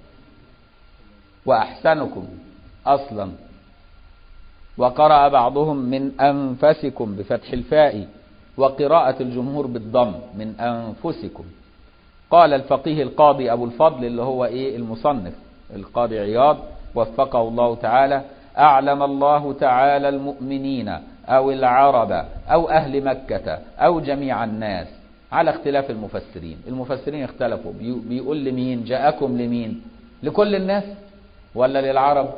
وأحسنكم أصلا. وقرأ بعضهم من أنفسكم بفتح الفاء، وقراءة الجمهور بالضم من أنفسكم. قال الفقيه القاضي أبو الفضل اللي هو إيه المصنف القاضي عياض وفقه الله تعالى: أعلم الله تعالى المؤمنين أو العرب أو أهل مكة أو جميع الناس، على اختلاف المفسرين. المفسرين اختلفوا، بيقول لمين؟ جاءكم لمين؟ لكل الناس ولا للعرب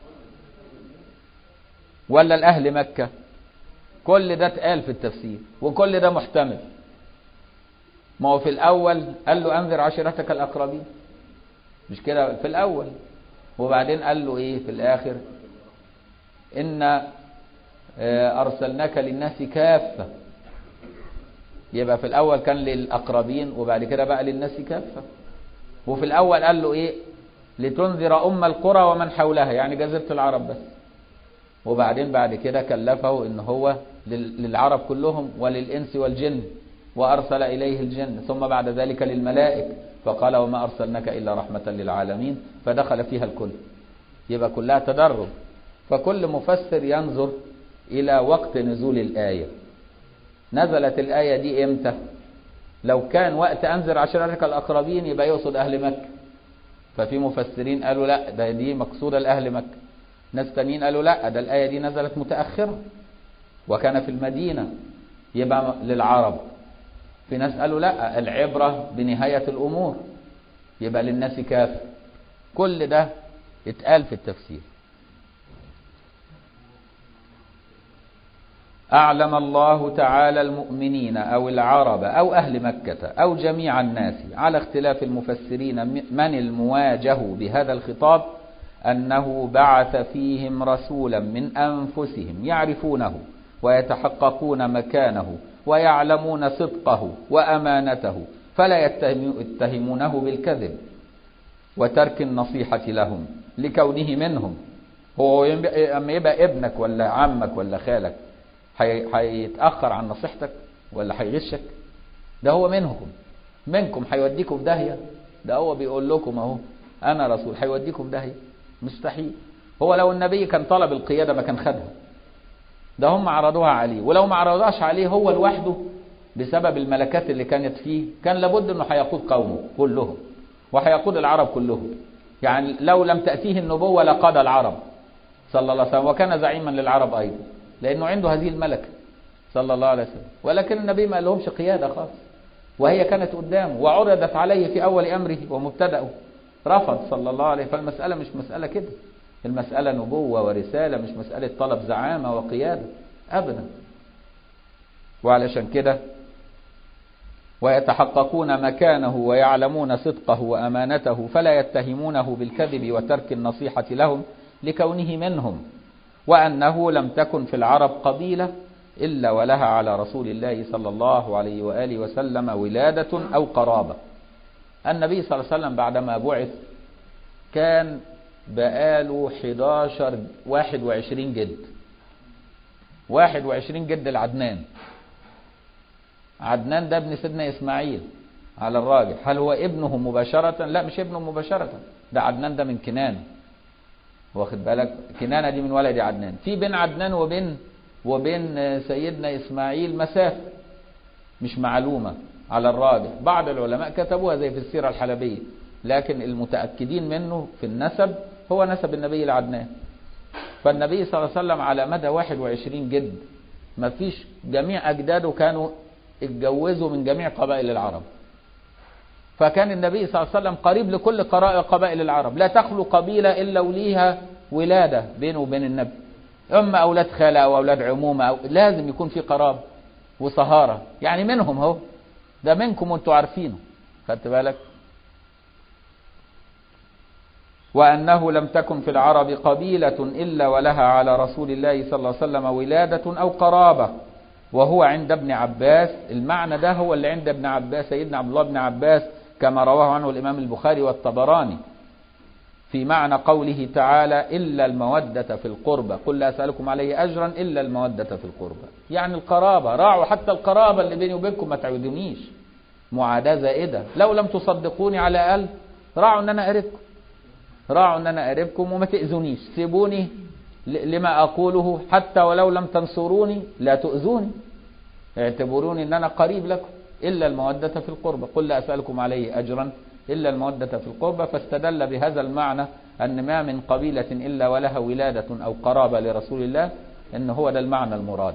ولا لأهل مكة؟ كل ده اتقال في التفسير وكل ده محتمل. ما هو في الأول قال له أنذر عشيرتك الأقربين، مش كده في الأول؟ وبعدين قال له إيه في الآخر؟ إن أرسلناك للناس كافة. يبقى في الأول كان للأقربين وبعد كده بقى للناس كافة. وفي الأول قال له إيه؟ لتنذر أم القرى ومن حولها، يعني جزيرة العرب بس. وبعدين بعد كده كلفه إن هو للعرب كلهم وللإنس والجن، وأرسل إليه الجن، ثم بعد ذلك للملائك فقال وما أرسلناك إلا رحمة للعالمين، فدخل فيها الكل. يبقى كلها تدرج. فكل مفسر ينظر إلى وقت نزول الآية. نزلت الآية دي إمتى؟ لو كان وقت أنذر عشيرتك الأقربين يبقى يقصد أهل مكة، ففي مفسرين قالوا لا ده دي مقصودة لأهل مكة. ناس تانيين قالوا لا ده الآية دي نزلت متأخرة وكان في المدينة يبقى للعرب. في ناس قالوا لا العبرة بنهاية الأمور يبقى للناس كافة. كل ده اتقال في التفسير. أعلم الله تعالى المؤمنين أو العرب أو أهل مكة أو جميع الناس، على اختلاف المفسرين من المواجه بهذا الخطاب، أنه بعث فيهم رسولا من أنفسهم يعرفونه ويتحققون مكانه ويعلمون صدقه وأمانته، فلا يتهمونه بالكذب وترك النصيحة لهم لكونه منهم. هو أما يبقى ابنك ولا عمك ولا خالك هيتأخر عن نصيحتك ولا هيغشك؟ ده هو منكم هيوديكم في داهية. ده هو بيقول لكم اهو أنا رسول، هيوديكم في داهية؟ مستحيل. هو لو النبي كان طلب القيادة ما كان خدها، ده هم عرضوها عليه، ولو ما عرضوهاش عليه هو لوحده بسبب الملكات اللي كانت فيه كان لابد انه هيقود قومه كلهم وهيقود العرب كلهم. يعني لو لم تأتيه النبوة لقاد العرب صلى الله عليه وسلم، وكان زعيما للعرب أيضا لأنه عنده هذه الملكة صلى الله عليه وسلم. ولكن النبي ما لهمش قيادة خالص، وهي كانت قدامه وعرضت عليه في أول أمره ومبتدأه، رفض صلى الله عليه. فالمسألة مش مسألة كده، المسألة نبوة ورسالة، مش مسألة طلب زعامة وقيادة أبدا. وعلشان كده ويتحققون مكانه ويعلمون صدقه وأمانته، فلا يتهمونه بالكذب وترك النصيحة لهم لكونه منهم، وأنه لم تكن في العرب قبيلة إلا ولها على رسول الله صلى الله عليه وآله وسلم ولادة أو قرابة. النبي صلى الله عليه وسلم بعدما بعث كان بقاله 21 جد، 21 جد لعدنان. عدنان ده ابن سيدنا إسماعيل على الراجح. هل هو ابنه مباشرة؟ لا مش ابنه مباشرة، ده عدنان ده من كنانة، واخد بالك؟ كنانة دي من ولد عدنان. في بين عدنان وبين سيدنا إسماعيل مسافة مش معلومة على الراجح. بعض العلماء كتبوها زي في السيرة الحلبية، لكن المتأكدين منه في النسب هو نسب النبي لعدنان. فالنبي صلى الله عليه وسلم على مدى 21 جد ما فيش، جميع أجداده كانوا اتجوزوا من جميع قبائل العرب، فكان النبي صلى الله عليه وسلم قريب لكل قبائل العرب، لا تخلو قبيلة إلا وليها ولادة بينه وبين النبي، أما أولاد خالة أو أولاد عمومة أو لازم يكون في قرابة وصهارة، يعني منهم هو ده منكم وانتوا عارفينه، خدت بالك. وأنه لم تكن في العرب قبيلة إلا ولها على رسول الله صلى الله عليه وسلم ولادة أو قرابة، وهو عند ابن عباس. المعنى ده هو اللي عند ابن عباس، سيدنا عبد الله بن عباس، كما رواه عنه الإمام البخاري والطبراني في معنى قوله تعالى إلا المودة في القربى، قل لا أسألكم عليه أجرا إلا المودة في القربى، يعني القرابة، راعوا حتى القرابة اللي بيني وبينكم، ما تعودونيش معاداة زائدة، لو لم تصدقوني على الأقل راعوا أن أنا قريبكم، راعوا أن أنا قريبكم وما تأذونيش، سيبوني لما أقوله، حتى ولو لم تنصروني لا تؤذوني، اعتبروني أن أنا قريب لكم. إلا المودة في القربى، قل لا أسألكم عليه أجرا إلا المودة في القربى، فاستدل بهذا المعنى أن ما من قبيلة إلا ولها ولادة أو قرابة لرسول الله، إن هو ده المعنى المراد.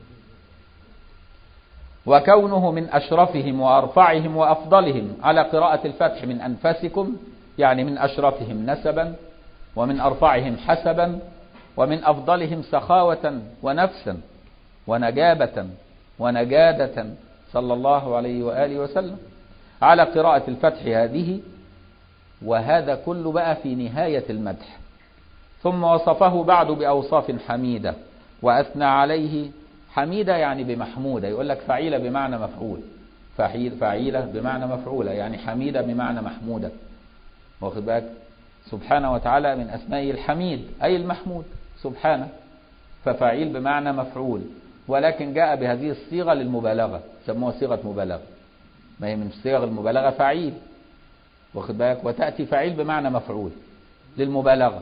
وكونه من أشرفهم وأرفعهم وأفضلهم، على قراءة الفتح من أنفسكم، يعني من أشرفهم نسبا، ومن أرفعهم حسبا، ومن أفضلهم سخاوة ونفسا ونجابة ونجادة، صلى الله عليه وآله وسلم، على قراءة الفتح هذه. وهذا كله بقى في نهاية المدح. ثم وصفه بعد بأوصاف حميدة وأثنى عليه. حميدة يعني بمحمودة، يقول لك فعيلة بمعنى مفعول، فعيلة بمعنى مفعولة، يعني حميدة بمعنى محمودة، واخد بالك. سبحانه وتعالى من أسمائه الحميد أي المحمود سبحانه، ففعيل بمعنى مفعول، ولكن جاء بهذه الصيغة للمبالغة، سموها صيغة مبالغة، ما هي من صيغ المبالغة فعيل، واخد بالك، وتأتي فعيل بمعنى مفعول للمبالغة.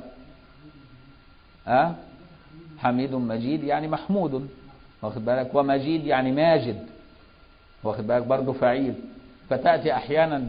حميد مجيد يعني محمود، واخد بالك، ومجيد يعني ماجد، واخد بالك، برضه فعيل. فتأتي أحيانا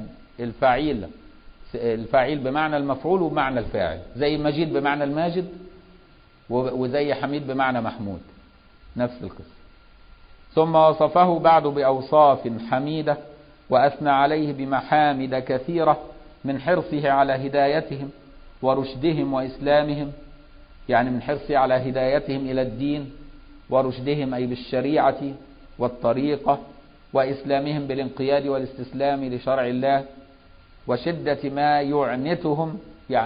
الفاعل بمعنى المفعول وبمعنى الفاعل، زي مجيد بمعنى الماجد، وزي حميد بمعنى محمود، نفس القصة. ثم وصفه بعد بأوصاف حميدة وأثنى عليه بمحامد كثيرة، من حرصه على هدايتهم ورشدهم وإسلامهم، يعني من حرصه على هدايتهم إلى الدين ورشدهم أي بالشريعة والطريقة، وإسلامهم بالانقياد والاستسلام لشرع الله، وشدة ما يعنتهم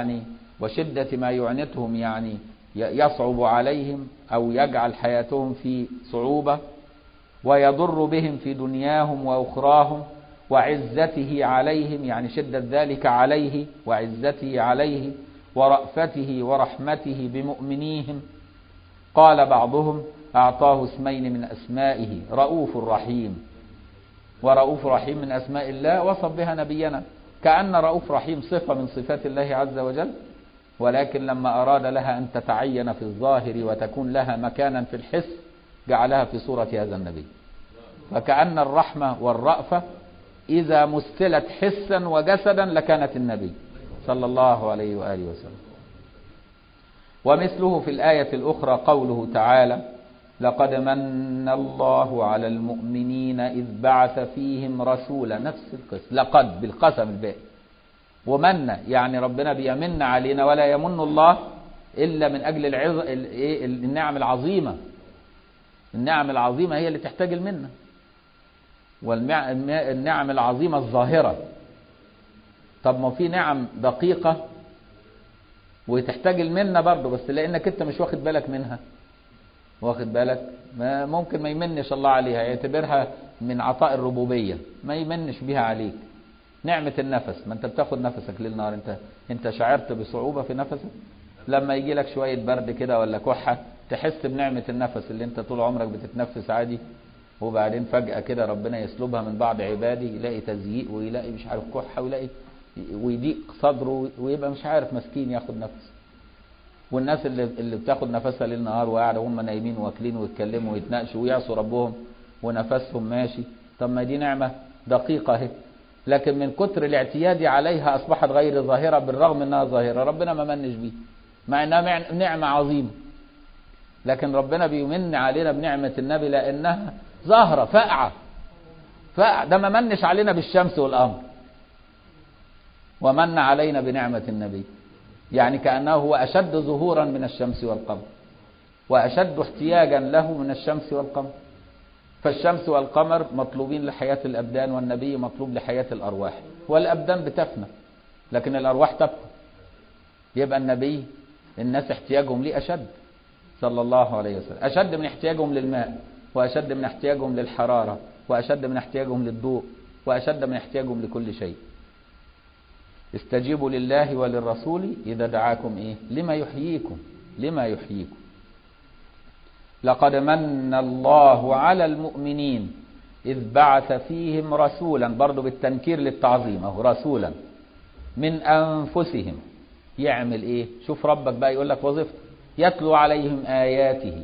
يعني يصعب عليهم أو يجعل حياتهم في صعوبة، ويضر بهم في دنياهم وأخراهم، وعزته عليهم يعني شدة ذلك عليه وعزته عليه، ورأفته ورحمته بمؤمنيهم. قال بعضهم أعطاه اسمين من أسمائه، رؤوف رحيم، ورؤوف رحيم من أسماء الله وصف بها نبينا، كأن رؤوف رحيم صفة من صفات الله عز وجل، ولكن لما أراد لها أن تتعين في الظاهر وتكون لها مكانا في الحس جعلها في صورة هذا النبي. فكأن الرحمة والرأفة إذا مثلت حسا وجسدا لكانت النبي صلى الله عليه وآله وسلم. ومثله في الآية الأخرى قوله تعالى لقد من الله على المؤمنين إذ بعث فيهم رسولا، نفس القسم، لقد بالقسم الباقي، ومن يعني ربنا بيمن علينا، ولا يمن الله إلا من أجل النعم العظيمة. النعم العظيمة هي اللي تحتاج المنة، والنعم العظيمة الظاهرة. طب ما في نعم دقيقة وتحتاج المنة برضه، بس لأنك أنت مش واخد بالك منها، واخد بالك، ما ممكن ما يمنش الله عليها، يعتبرها من عطاء الربوبية، ما يمنش بها عليك. نعمة النفس، ما انت بتاخد نفسك ليل نهار، انت شعرت بصعوبة في نفسك؟ لما يجي لك شوية برد كده ولا كحة تحس بنعمة النفس اللي انت طول عمرك بتتنفس عادي، وبعدين فجأة كده ربنا يسلبها من بعض عباده، يلاقي تزييق ويلاقي مش عارف كحة ويضيق صدره ويبقى مش عارف مسكين ياخد نفس. والناس اللي بتاخد نفسها ليل نهار وقاعدة هم نايمين واكلين ويتكلموا ويتناقشوا ويعصوا ربهم ونفسهم ماشي، طب ما دي نعمة دقيقة اهي، لكن من كتر الاعتياد عليها أصبحت غير ظاهرة، بالرغم أنها ظاهرة، ربنا ما منش بيه مع أنها نعمة عظيمة، لكن ربنا بيمن علينا بنعمة النبي لأنها ظاهرة فاقعة، ده ما منش علينا بالشمس والقمر، ومن علينا بنعمة النبي، يعني كأنه هو أشد ظهورا من الشمس والقمر، وأشد احتياجا له من الشمس والقمر. فالشمس والقمر مطلوبين لحياة الأبدان، والنبي مطلوب لحياة الأرواح، والأبدان بتفنى لكن الأرواح تبقى. يبقى النبي الناس احتياجهم ليه أشد صلى الله عليه وسلم، أشد من احتياجهم للماء، وأشد من احتياجهم للحرارة، وأشد من احتياجهم للضوء، وأشد من احتياجهم لكل شيء. استجيبوا لله وللرسول إذا دعاكم إيه؟ لما يحييكم، لما يحييكم. لقد من الله على المؤمنين إذ بعث فيهم رسولا، برضو بالتنكير للتعظيم، أهو رسولا من أنفسهم. يعمل إيه؟ شوف ربك بقى يقول لك وظيفته، يتلو عليهم آياته.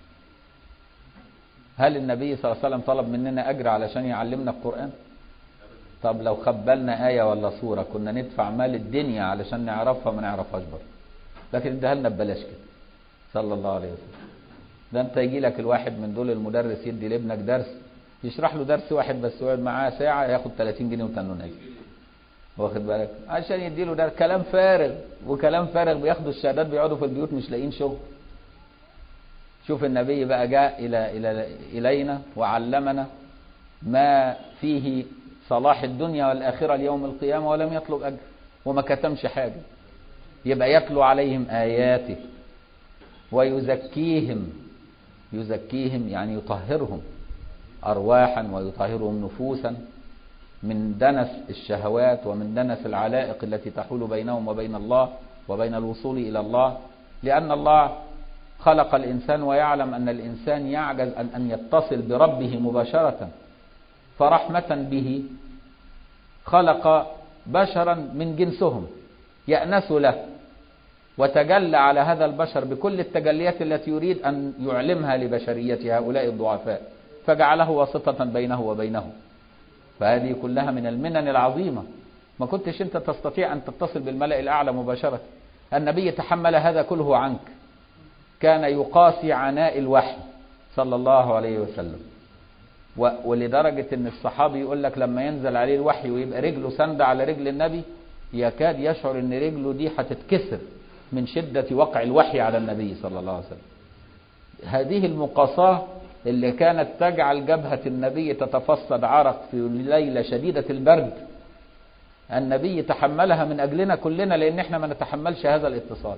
هل النبي صلى الله عليه وسلم طلب مننا أجر علشان يعلمنا القرآن؟ طب لو خبلنا آية ولا سورة كنا ندفع مال الدنيا علشان نعرفها ما نعرفهاش برضه، لكن اداها لنا ببلاش كده صلى الله عليه وسلم. ده انت يجي لك الواحد من دول المدرس يدي لابنك درس، يشرح له درس واحد بس ويقعد معاه ساعة ياخد 30 جنيه وتنون أجر، واخد بالك؟ عشان يدي له درس كلام فارغ، وكلام فارغ بياخدوا الشهادات بيقعدوا في البيوت مش لاقيين شغل. شوف النبي بقى جاء إلينا وعلمنا ما فيه صلاح الدنيا والآخرة اليوم القيامة، ولم يطلب أجر وما كتمش حاجة. يبقى يتلو عليهم آياته ويزكيهم، يزكيهم يعني يطهرهم أرواحا ويطهرهم نفوسا من دنس الشهوات ومن دنس العلائق التي تحول بينهم وبين الله وبين الوصول إلى الله. لأن الله خلق الإنسان ويعلم أن الإنسان يعجز أن يتصل بربه مباشرة، فرحمة به خلق بشرا من جنسهم يأنس له، وتجلى على هذا البشر بكل التجليات التي يريد أن يعلمها لبشرية هؤلاء الضعفاء، فجعله واسطة بينه وبينهم. فهذه كلها من المنن العظيمة، ما كنتش أنت تستطيع أن تتصل بالملأ الأعلى مباشرة. النبي تحمل هذا كله عنك، كان يقاسي عناء الوحي صلى الله عليه وسلم. ولدرجة أن الصحابي يقول لك لما ينزل عليه الوحي ويبقى رجله سندة على رجل النبي يكاد يشعر أن رجله دي هتتكسر من شدة وقع الوحي على النبي صلى الله عليه وسلم. هذه المقاصاة اللي كانت تجعل جبهة النبي تتفصد عرق في ليلة شديدة البرد، النبي تحملها من أجلنا كلنا، لأن احنا ما نتحملش هذا الاتصال.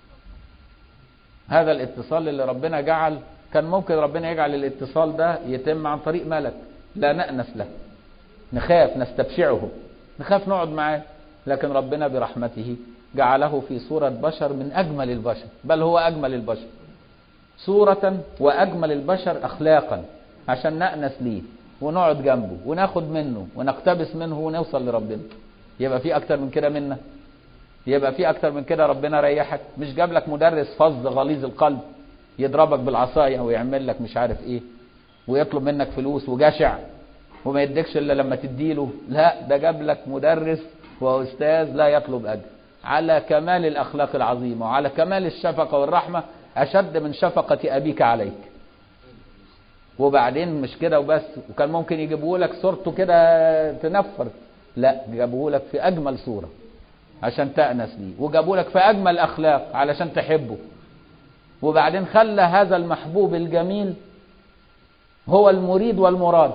هذا الاتصال اللي ربنا جعل، كان ممكن ربنا يجعل الاتصال ده يتم عن طريق ملك لا نأنس له، نخاف نستبشعه، نخاف نقعد معاه، لكن ربنا برحمته جعله في صورة بشر من أجمل البشر، بل هو أجمل البشر صورة وأجمل البشر أخلاقا، عشان نأنس ليه ونقعد جنبه وناخد منه ونقتبس منه ونوصل لربنا. يبقى في أكتر من كده منا؟ يبقى في أكتر من كده ربنا ريحك؟ مش جاب لك مدرس فظ غليظ القلب يضربك بالعصاية ويعمل لك مش عارف ايه ويطلب منك فلوس وجشع وما يديكش الا لما تديله، لا، ده جاب لك مدرس وأستاذ لا يطلب أجر، على كمال الأخلاق العظيمة وعلى كمال الشفقة والرحمة، أشد من شفقة أبيك عليك. وبعدين مش كده وبس، وكان ممكن يجيبه لك صورته كده تنفر، لا، جابه لك في أجمل صورة عشان تأنس ليه، وجابه لك في أجمل أخلاق علشان تحبه. وبعدين خلى هذا المحبوب الجميل هو المريد والمراد،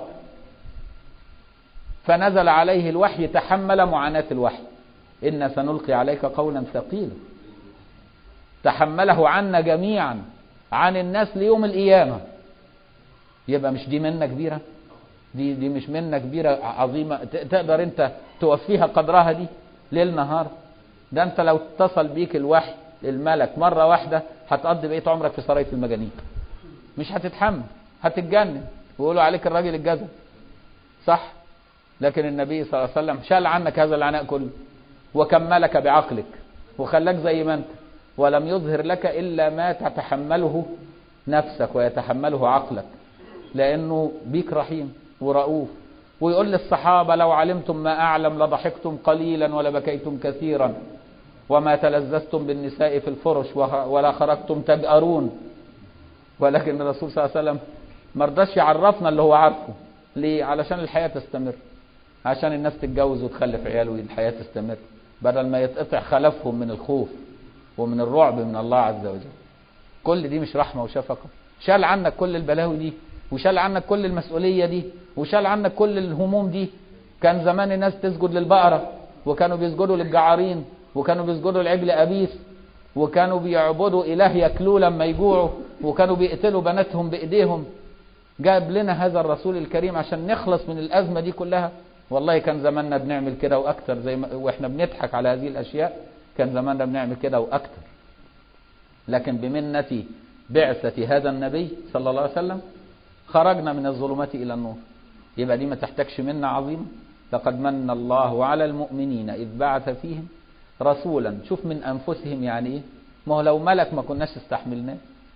فنزل عليه الوحي تحمل معاناة الوحي، إن سنلقي عليك قولا ثقيلا، تحمله عنا جميعا عن الناس ليوم القيامة. يبقى مش دي منة كبيرة؟ دي مش منة كبيرة عظيمة تقدر انت توفيها قدرها دي ليل نهار؟ ده انت لو اتصل بيك الوحي الملك مرة واحدة هتقضي بقية عمرك في سراية المجانين، مش هتتحمل، هتتجنن ويقولوا عليك الراجل الجزل، صح؟ لكن النبي صلى الله عليه وسلم شال عنك هذا العناء كله وكملك بعقلك وخلاك زي ما انت، ولم يظهر لك إلا ما تتحمله نفسك ويتحمله عقلك، لأنه بيك رحيم ورؤوف. ويقول للصحابة لو علمتم ما أعلم لضحكتم قليلا ولبكيتم كثيرا وما تلذذتم بالنساء في الفرش ولا خرجتم تجأرون. ولكن الرسول صلى الله عليه وسلم مرضاش يعرفنا اللي هو عارفه. ليه؟ علشان الحياة تستمر، عشان الناس تتجوز وتخلف عيال والحياة تستمر. بدل ما يتقطع خلفهم من الخوف ومن الرعب من الله عز وجل. كل دي مش رحمة وشفقة؟ شال عنك كل البلاوي دي، وشال عنك كل المسؤولية دي، وشال عنك كل الهموم دي. كان زمان الناس تسجد للبقرة، وكانوا بيسجدوا للجعارين، وكانوا بيسجدوا لعجل أبيس، وكانوا بيعبدوا إله ياكلوه لما يجوعوا، وكانوا بيقتلوا بناتهم بإيديهم. جاب لنا هذا الرسول الكريم عشان نخلص من الأزمة دي كلها. والله كان زماننا بنعمل كده وأكتر، وإحنا بنضحك على هذه الأشياء كان زماننا بنعمل كده وأكتر. لكن بمنة بعثة هذا النبي صلى الله عليه وسلم خرجنا من الظلمات إلى النور. يبقى دي ما تحتاجش منة عظيمة. لقد من الله على المؤمنين إذ بعث فيهم رسولا. شوف من أنفسهم يعني إيه؟ ما هو لو ملك ما كناش استحملناه.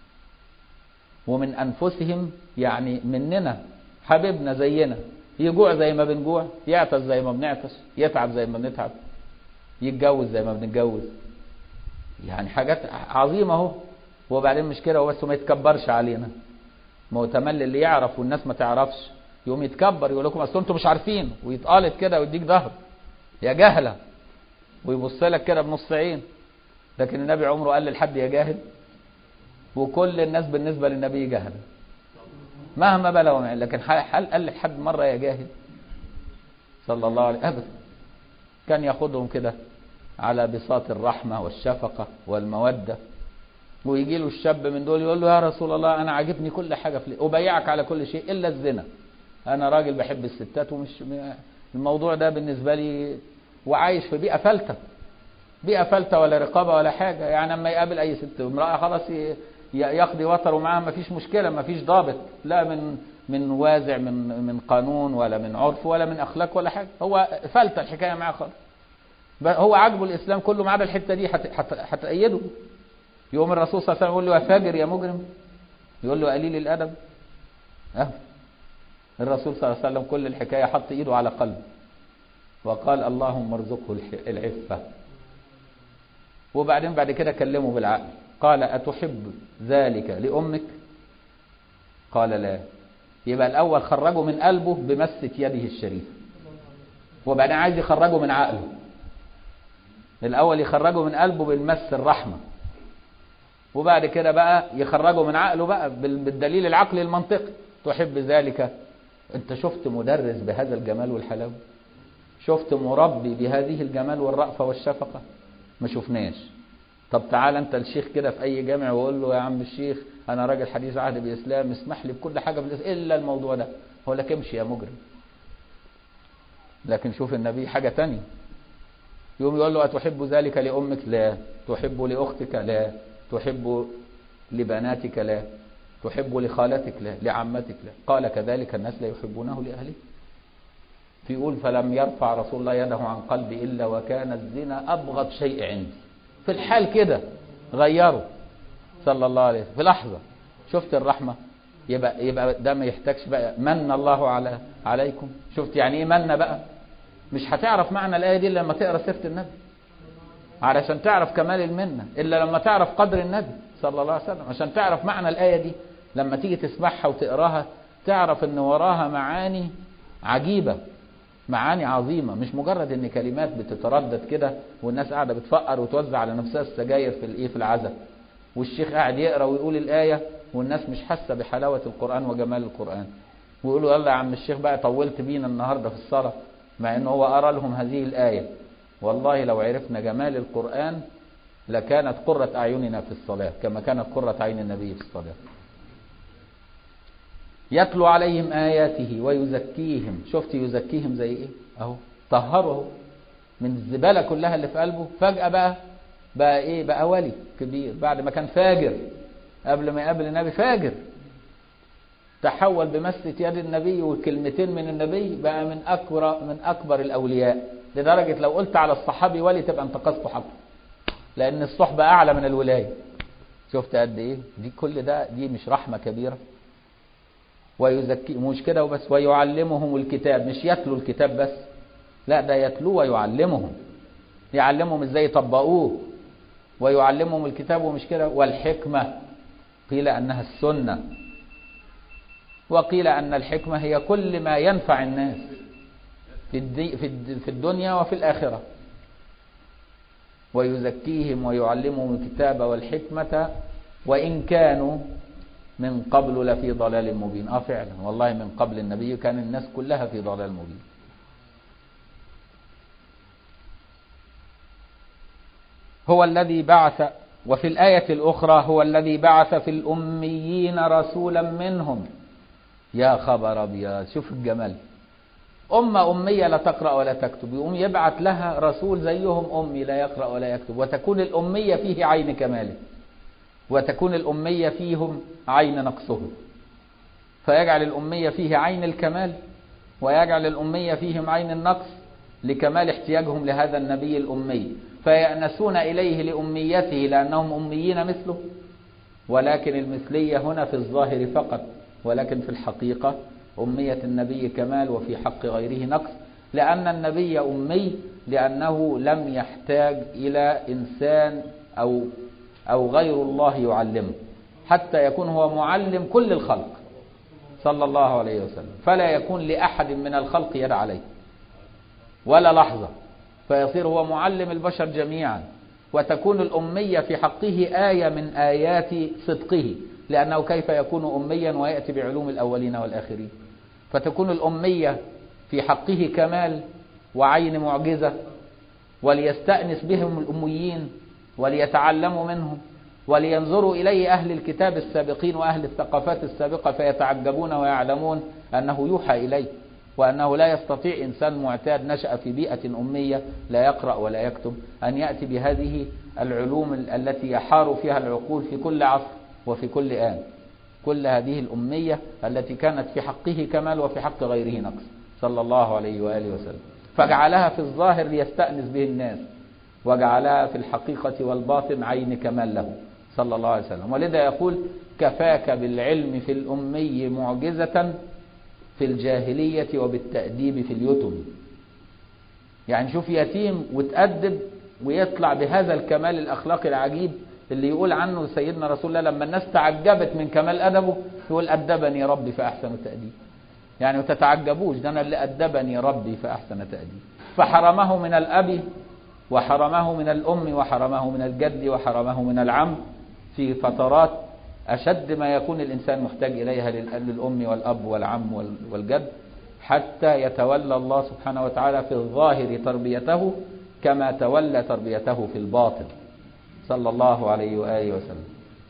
ومن أنفسهم يعني مننا، حبيبنا زينا، يجوع زي ما بنجوع، يعطس زي ما بنعطس، يتعب زي ما بنتعب، يتجوز زي ما بنتجوز. يعني حاجات عظيمة اهو. وبعدين مش كده وبس، وما يتكبرش علينا. ما هو تملي اللي يعرف والناس ما تعرفش يقوم يتكبر، يقول لكم اصل انتم مش عارفين، ويتقالط كده ويديك ظهر يا جهله، ويبص لك كده بنص عين. لكن النبي عمره قال لحد يا جاهل، وكل الناس بالنسبه للنبي جهله مهما بلغوا. لكن هل قال لحد مره يا جاهل صلى الله عليه وسلم؟ ابدا. كان ياخدهم كده على بساط الرحمه والشفقه والموده. ويجي له الشاب من دول يقول له يا رسول الله انا عاجبني كل حاجه ابايعك على كل شيء الا الزنا. انا راجل بحب الستات ومش الموضوع ده بالنسبه لي، وعايش في بيئه فلته، بيئه فلته ولا رقابه ولا حاجه. يعني اما يقابل اي ست امراه خلاص يقضي وطره معاها، ما فيش مشكله، ما فيش ضابط، لا من وازع من قانون ولا من عرف ولا من اخلاق ولا حاجه. هو فلته الحكايه معاه خالص. هو عاجبه الاسلام كله ما عدا الحته دي هتأيده. يقوم الرسول صلى الله عليه وسلم يقول له يا فاجر يا مجرم، يقول له قليل الادب. الرسول صلى الله عليه وسلم كل الحكايه حط ايده على قلبه وقال اللهم ارزقه العفه. وبعدين بعد كده كلمه بالعقل، قال أتحب ذلك لأمك؟ قال لا. يبقى الأول خرجه من قلبه بمسة يده الشريفة، وبعدين عايز يخرجه من عقله. الأول يخرجه من قلبه بالمس الرحمة، وبعد كده بقى يخرجه من عقله بقى بالدليل العقلي المنطقي. تحب ذلك؟ أنت شفت مدرس بهذا الجمال والحلاوة؟ شفت مربي بهذه الجمال والرأفة والشفقة؟ ما شفناش. طب تعال انت الشيخ كده في اي جامع وقول له يا عم الشيخ انا راجل حديث عهد بالاسلام، اسمح لي بكل حاجه بالاسلام الا الموضوع ده. هو لك امشي يا مجرم. لكن شوف النبي حاجه تانية، يقوم يقول له أتحب ذلك لأمك؟ لا. تحب لأختك؟ لا. تحب لبناتك؟ لا. تحب لخالتك؟ لا. لعمتك؟ لا. قال كذلك الناس لا يحبونه لأهله. فيقول فلم يرفع رسول الله يده عن قلبي إلا وكان الزنا أبغض شيء عندي. في الحال كده غيره صلى الله عليه وسلم في لحظة. شفت الرحمة؟ يبقى ده ما يحتاجش بقى من الله عليكم. شفت يعني ايه من بقى؟ مش هتعرف معنى الآية دي لما تقرأ سيرة النبي، علشان تعرف كمال المنة، إلا لما تعرف قدر النبي صلى الله عليه وسلم. عشان تعرف معنى الآية دي لما تيجي تسمعها وتقراها تعرف ان وراها معاني عجيبة، معاني عظيمة، مش مجرد ان كلمات بتتردد كده والناس قاعدة بتفقر وتوزع على نفسها السجاير في العزاء، والشيخ قاعد يقرأ ويقول الآية والناس مش حاسة بحلاوة القرآن وجمال القرآن، ويقولوا يلا يا عم الشيخ بقى طولت بينا النهاردة في الصلاة، مع انه هو قرأ لهم هذه الآية. والله لو عرفنا جمال القرآن لكانت قرة أعيننا في الصلاة كما كانت قرة عين النبي في الصلاة. يتلو عليهم آياته ويزكيهم. شفت يزكيهم زي ايه؟ اهو طهره من الزبالة كلها اللي في قلبه. فجأة بقى ايه؟ بقى ولي كبير. بعد ما كان فاجر قبل ما يقابل النبي فاجر، تحول بمسة يد النبي وكلمتين من النبي بقى من أكبر الأولياء. لدرجة لو قلت على الصحابي ولي تبقى انتقصته حقه، لأن الصحبة أعلى من الولاية. شفت قد إيه؟ دي كل ده دي مش رحمة كبيرة؟ ويزكي مش كده وبس، ويعلمهم الكتاب. مش يتلو الكتاب بس، لا ده يتلو ويعلمهم، يعلمهم ازاي يطبقوه، ويعلمهم الكتاب. ومش كده والحكمة، قيل أنها السنة، وقيل أن الحكمة هي كل ما ينفع الناس في الدنيا وفي الآخرة. ويزكيهم ويعلمهم الكتاب والحكمة وإن كانوا من قبل لفي ضلال مبين. فعلا والله من قبل النبي كان الناس كلها في ضلال مبين. هو الذي بعث، وفي الآية الأخرى هو الذي بعث في الأميين رسولا منهم. يا خبر أبيض، شوف الجمال. أمية لا تقرأ ولا تكتب، يقوم يبعث لها رسول زيهم أمي لا يقرأ ولا يكتب، وتكون الأمية فيه عين كماله، وتكون الأمية فيهم عين نقصهم، فيجعل الأمية فيه عين الكمال ويجعل الأمية فيهم عين النقص لكمال احتياجهم لهذا النبي الأمي، فيأنسون إليه لأميته لأنهم أميين مثله. ولكن المثلية هنا في الظاهر فقط، ولكن في الحقيقة أمية النبي كمال وفي حق غيره نقص، لأن النبي أمي لأنه لم يحتاج إلى إنسان أو غير الله يعلمه، حتى يكون هو معلم كل الخلق صلى الله عليه وسلم، فلا يكون لأحد من الخلق يد عليه ولا لحظة، فيصير هو معلم البشر جميعا. وتكون الأمية في حقه آية من آيات صدقه، لأنه كيف يكون أميا ويأتي بعلوم الأولين والآخرين. فتكون الأمية في حقه كمال وعين معجزة، وليستأنس بهم الأميين وليتعلموا منهم، ولينظروا إليه أهل الكتاب السابقين وأهل الثقافات السابقة فيتعجبون ويعلمون أنه يوحى إليه، وأنه لا يستطيع إنسان معتاد نشأ في بيئة أمية لا يقرأ ولا يكتب أن يأتي بهذه العلوم التي يحار فيها العقول في كل عصر وفي كل آن. كل هذه الأمية التي كانت في حقه كمال وفي حق غيره نقص صلى الله عليه وآله وسلم، فجعلها في الظاهر ليستأنس به الناس، وجعلها في الحقيقة والباطن عين كمال له صلى الله عليه وسلم. ولذا يقول كفاك بالعلم في الأمي معجزة في الجاهلية وبالتأديب في اليتم. يعني شوف يتيم وتأدب ويطلع بهذا الكمال الأخلاقي العجيب اللي يقول عنه سيدنا رسول الله لما الناس تعجبت من كمال أدبه يقول أدبني ربي فأحسن تأديب. يعني وتتعجبوش، ده أنا اللي أدبني ربي فأحسن تأديب. فحرمه من الأب وحرمه من الأم وحرمه من الجد وحرمه من العم في فترات أشد ما يكون الإنسان محتاج إليها للأم والأب والعم والجد، حتى يتولى الله سبحانه وتعالى في الظاهر تربيته كما تولى تربيته في الباطن صلى الله عليه وآله وسلم.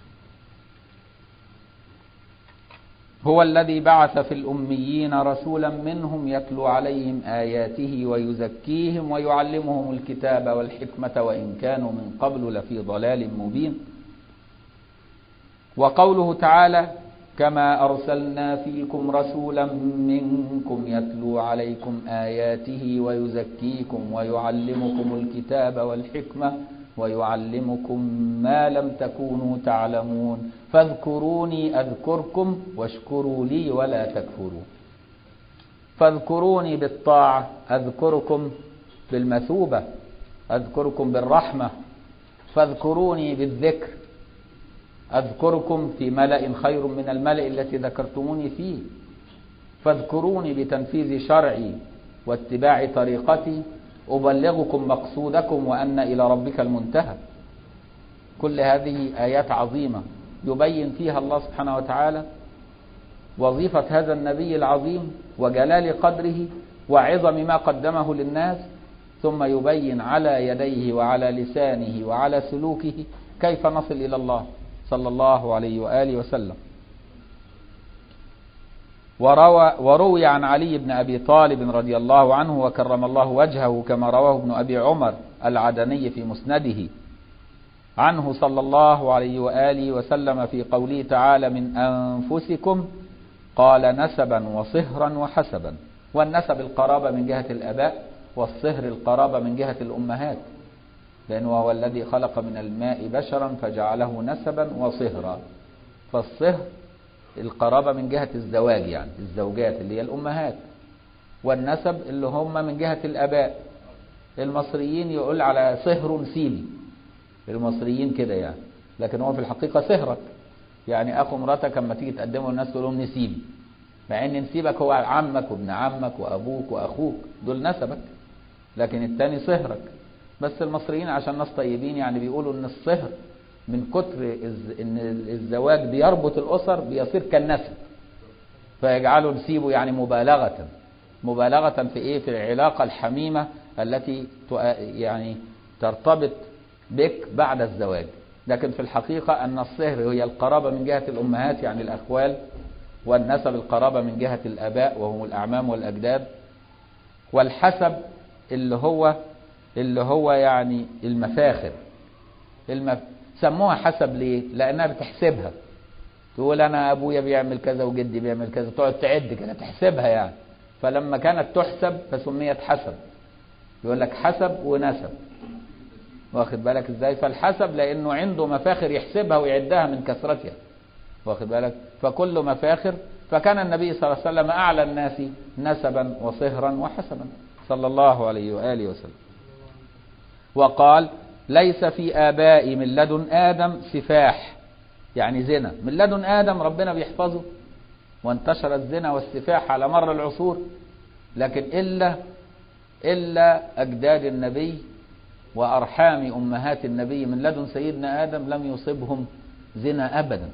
هو الذي بعث في الأميين رسولا منهم يتلو عليهم آياته ويزكيهم ويعلمهم الكتاب والحكمة وإن كانوا من قبل لفي ضلال مبين. وقوله تعالى كما أرسلنا فيكم رسولا منكم يتلو عليكم آياته ويزكيكم ويعلمكم الكتاب والحكمة ويعلمكم ما لم تكونوا تعلمون فاذكروني أذكركم واشكروا لي ولا تكفرون. فاذكروني بالطاعة، أذكركم بالمثوبة، أذكركم بالرحمة. فاذكروني بالذكر، أذكركم في ملأ خير من الملأ التي ذكرتموني فيه. فاذكروني بتنفيذ شرعي واتباع طريقتي أبلغكم مقصودكم وأن إلى ربك المنتهى. كل هذه آيات عظيمة يبين فيها الله سبحانه وتعالى وظيفة هذا النبي العظيم وجلال قدره وعظم ما قدمه للناس، ثم يبين على يديه وعلى لسانه وعلى سلوكه كيف نصل إلى الله صلى الله عليه وآله وسلم. وروي عن علي بن أبي طالب رضي الله عنه وكرم الله وجهه كما رواه ابن أبي عمر العدني في مسنده عنه صلى الله عليه وآله وسلم في قوله تعالى من أنفسكم قال نسبا وصهرا وحسبا. والنسب القرابة من جهة الآباء، والصهر القرابة من جهة الأمهات، لأنه هو الذي خلق من الماء بشرا فجعله نسبا وصهرا. فالصهر القرابة من جهة الزواج، يعني الزوجات اللي هي الأمهات، والنسب اللي هم من جهة الآباء. المصريين يقول على صهر سيدي، المصريين كده يعني، لكن هو في الحقيقة صهرك، يعني أخو مراتك لما تيجي تقدمه الناس تقول لهم نسيبي، مع إن نسيبك هو عمك وابن عمك وأبوك وأخوك، دول نسبك، لكن التاني صهرك. بس المصريين عشان ناس طيبين يعني بيقولوا ان الصهر من كتر ان الزواج بيربط الاسر بيصير كالنسب، فيجعلوا نسيبه يعني مبالغة في ايه؟ في العلاقة الحميمة التي يعني ترتبط بك بعد الزواج. لكن في الحقيقة ان الصهر هي القرابة من جهة الامهات يعني الاخوال، والنسب القرابة من جهة الاباء وهم الاعمام والاجداد، والحسب اللي هو يعني المفاخر. سموها حسب ليه؟ لانها بتحسبها، تقول انا ابويا بيعمل كذا وجدي بيعمل كذا، تقعد تعد كده تحسبها يعني، فلما كانت تحسب فسميت حسب. يقول لك حسب ونسب، واخد بالك ازاي؟ فالحسب لانه عنده مفاخر يحسبها ويعدها من كثرتها، واخد بالك؟ فكل مفاخر. فكان النبي صلى الله عليه وسلم اعلى الناس نسبا وصهرا وحسبا صلى الله عليه واله وسلم. وقال ليس في آبائي من لدن آدم سفاح، يعني زنا من لدن آدم ربنا بيحفظه، وانتشر الزنا والسفاح على مر العصور، لكن إلا أجداد النبي وأرحام أمهات النبي من لدن سيدنا آدم لم يصبهم زنا أبدا.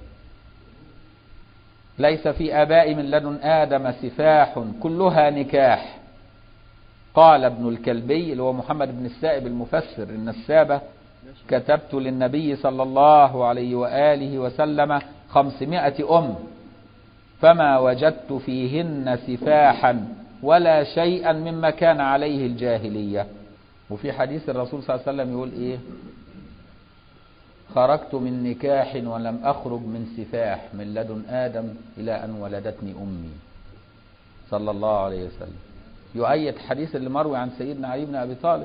ليس في آبائي من لدن آدم سفاح كلها نكاح. قال ابن الكلبي اللي هو محمد بن السائب المفسر النسابة: كتبت للنبي صلى الله عليه وآله وسلم 500 فما وجدت فيهن سفاحا ولا شيئا مما كان عليه الجاهلية. وفي حديث الرسول صلى الله عليه وسلم يقول ايه؟ خرجت من نكاح ولم أخرج من سفاح من لدن آدم إلى أن ولدتني أمي صلى الله عليه وسلم. يؤيد حديث اللي مروي عن سيدنا علي بن أبي طالب،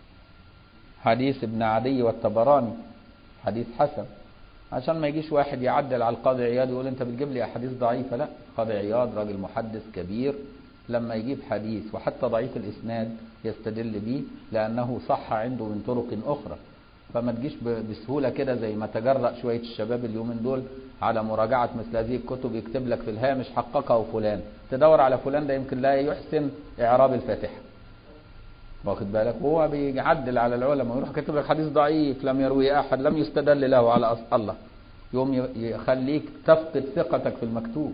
حديث ابن عدي والطبراني، حديث حسن، عشان ما يجيش واحد يعدل على القاضي عياض يقول انت بتجيب لي احاديث ضعيفه. لا، القاضي عياض راجل محدث كبير، لما يجيب حديث وحتى ضعيف الاسناد يستدل به لانه صح عنده من طرق اخرى. فما تجيش بسهوله كده زي ما تجرأ شويه الشباب اليومين دول على مراجعه مثل هذه الكتب، يكتب لك في الهامش حققه فلان، تدور على فلان ده يمكن لا يحسن اعراب الفاتحه، واخد بالك؟ وهو بيعدل على العلماء ويروح كاتب لك حديث ضعيف لم يروي احد لم يستدل له على الله، يوم يخليك تفقد ثقتك في المكتوب.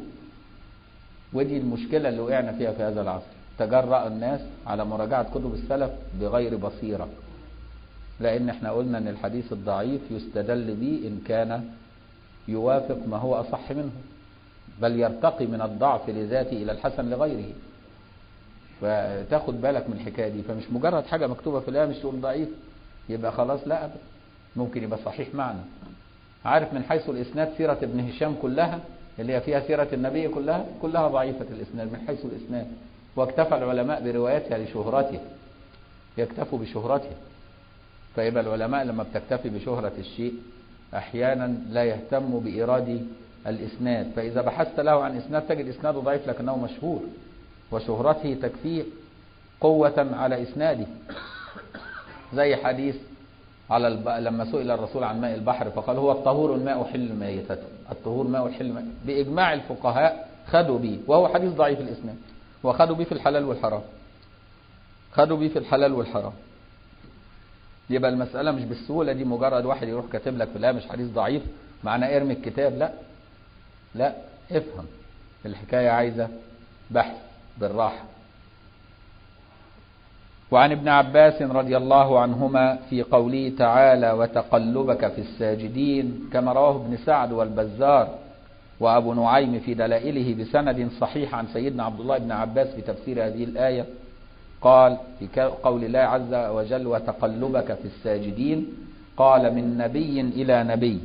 ودي المشكله اللي وقعنا فيها في هذا العصر، تجرأ الناس على مراجعه كتب السلف بغير بصيره، لان احنا قلنا ان الحديث الضعيف يستدل به ان كان يوافق ما هو اصح منه، بل يرتقي من الضعف لذاته الى الحسن لغيره. فتاخد بالك من الحكايه دي، فمش مجرد حاجه مكتوبه في الهامش تقول ضعيف يبقى خلاص، لا أبدا، ممكن يبقى صحيح معنى. عارف من حيث الاسناد سيره ابن هشام كلها اللي هي فيها سيره النبي كلها ضعيفه الاسناد من حيث الاسناد، واكتفى العلماء بروايتها لشهرته، يكتفوا بشهرته. فيبقى العلماء لما بتكتفي بشهره الشيء احيانا لا يهتم بايراد الاسناد، فاذا بحثت له عن اسناد تجد اسناده ضعيف لكنه مشهور، وشهرته تكفيه قوة على إسناده. زي حديث على لما سئل الرسول عن ماء البحر فقال هو الطهور الماء حل ميتته، الطهور ماء حل بإجماع الفقهاء خدوا به، وهو حديث ضعيف الإسناد، وخدوا به في الحلال والحرام، خدوا به في الحلال والحرام. يبقى المسألة مش بالسهولة دي مجرد واحد يروح كاتب لك في الهامش حديث ضعيف معناه ارمي الكتاب، لا افهم الحكاية، عايزة بحث بالراحة. وعن ابن عباس رضي الله عنهما في قوله تعالى وتقلبك في الساجدين، كما رواه ابن سعد والبزار وأبو نعيم في دلائله بسند صحيح عن سيدنا عبد الله بن عباس في تفسير هذه الآية، قال في قول الله عز وجل وتقلبك في الساجدين، قال من نبي إلى نبي،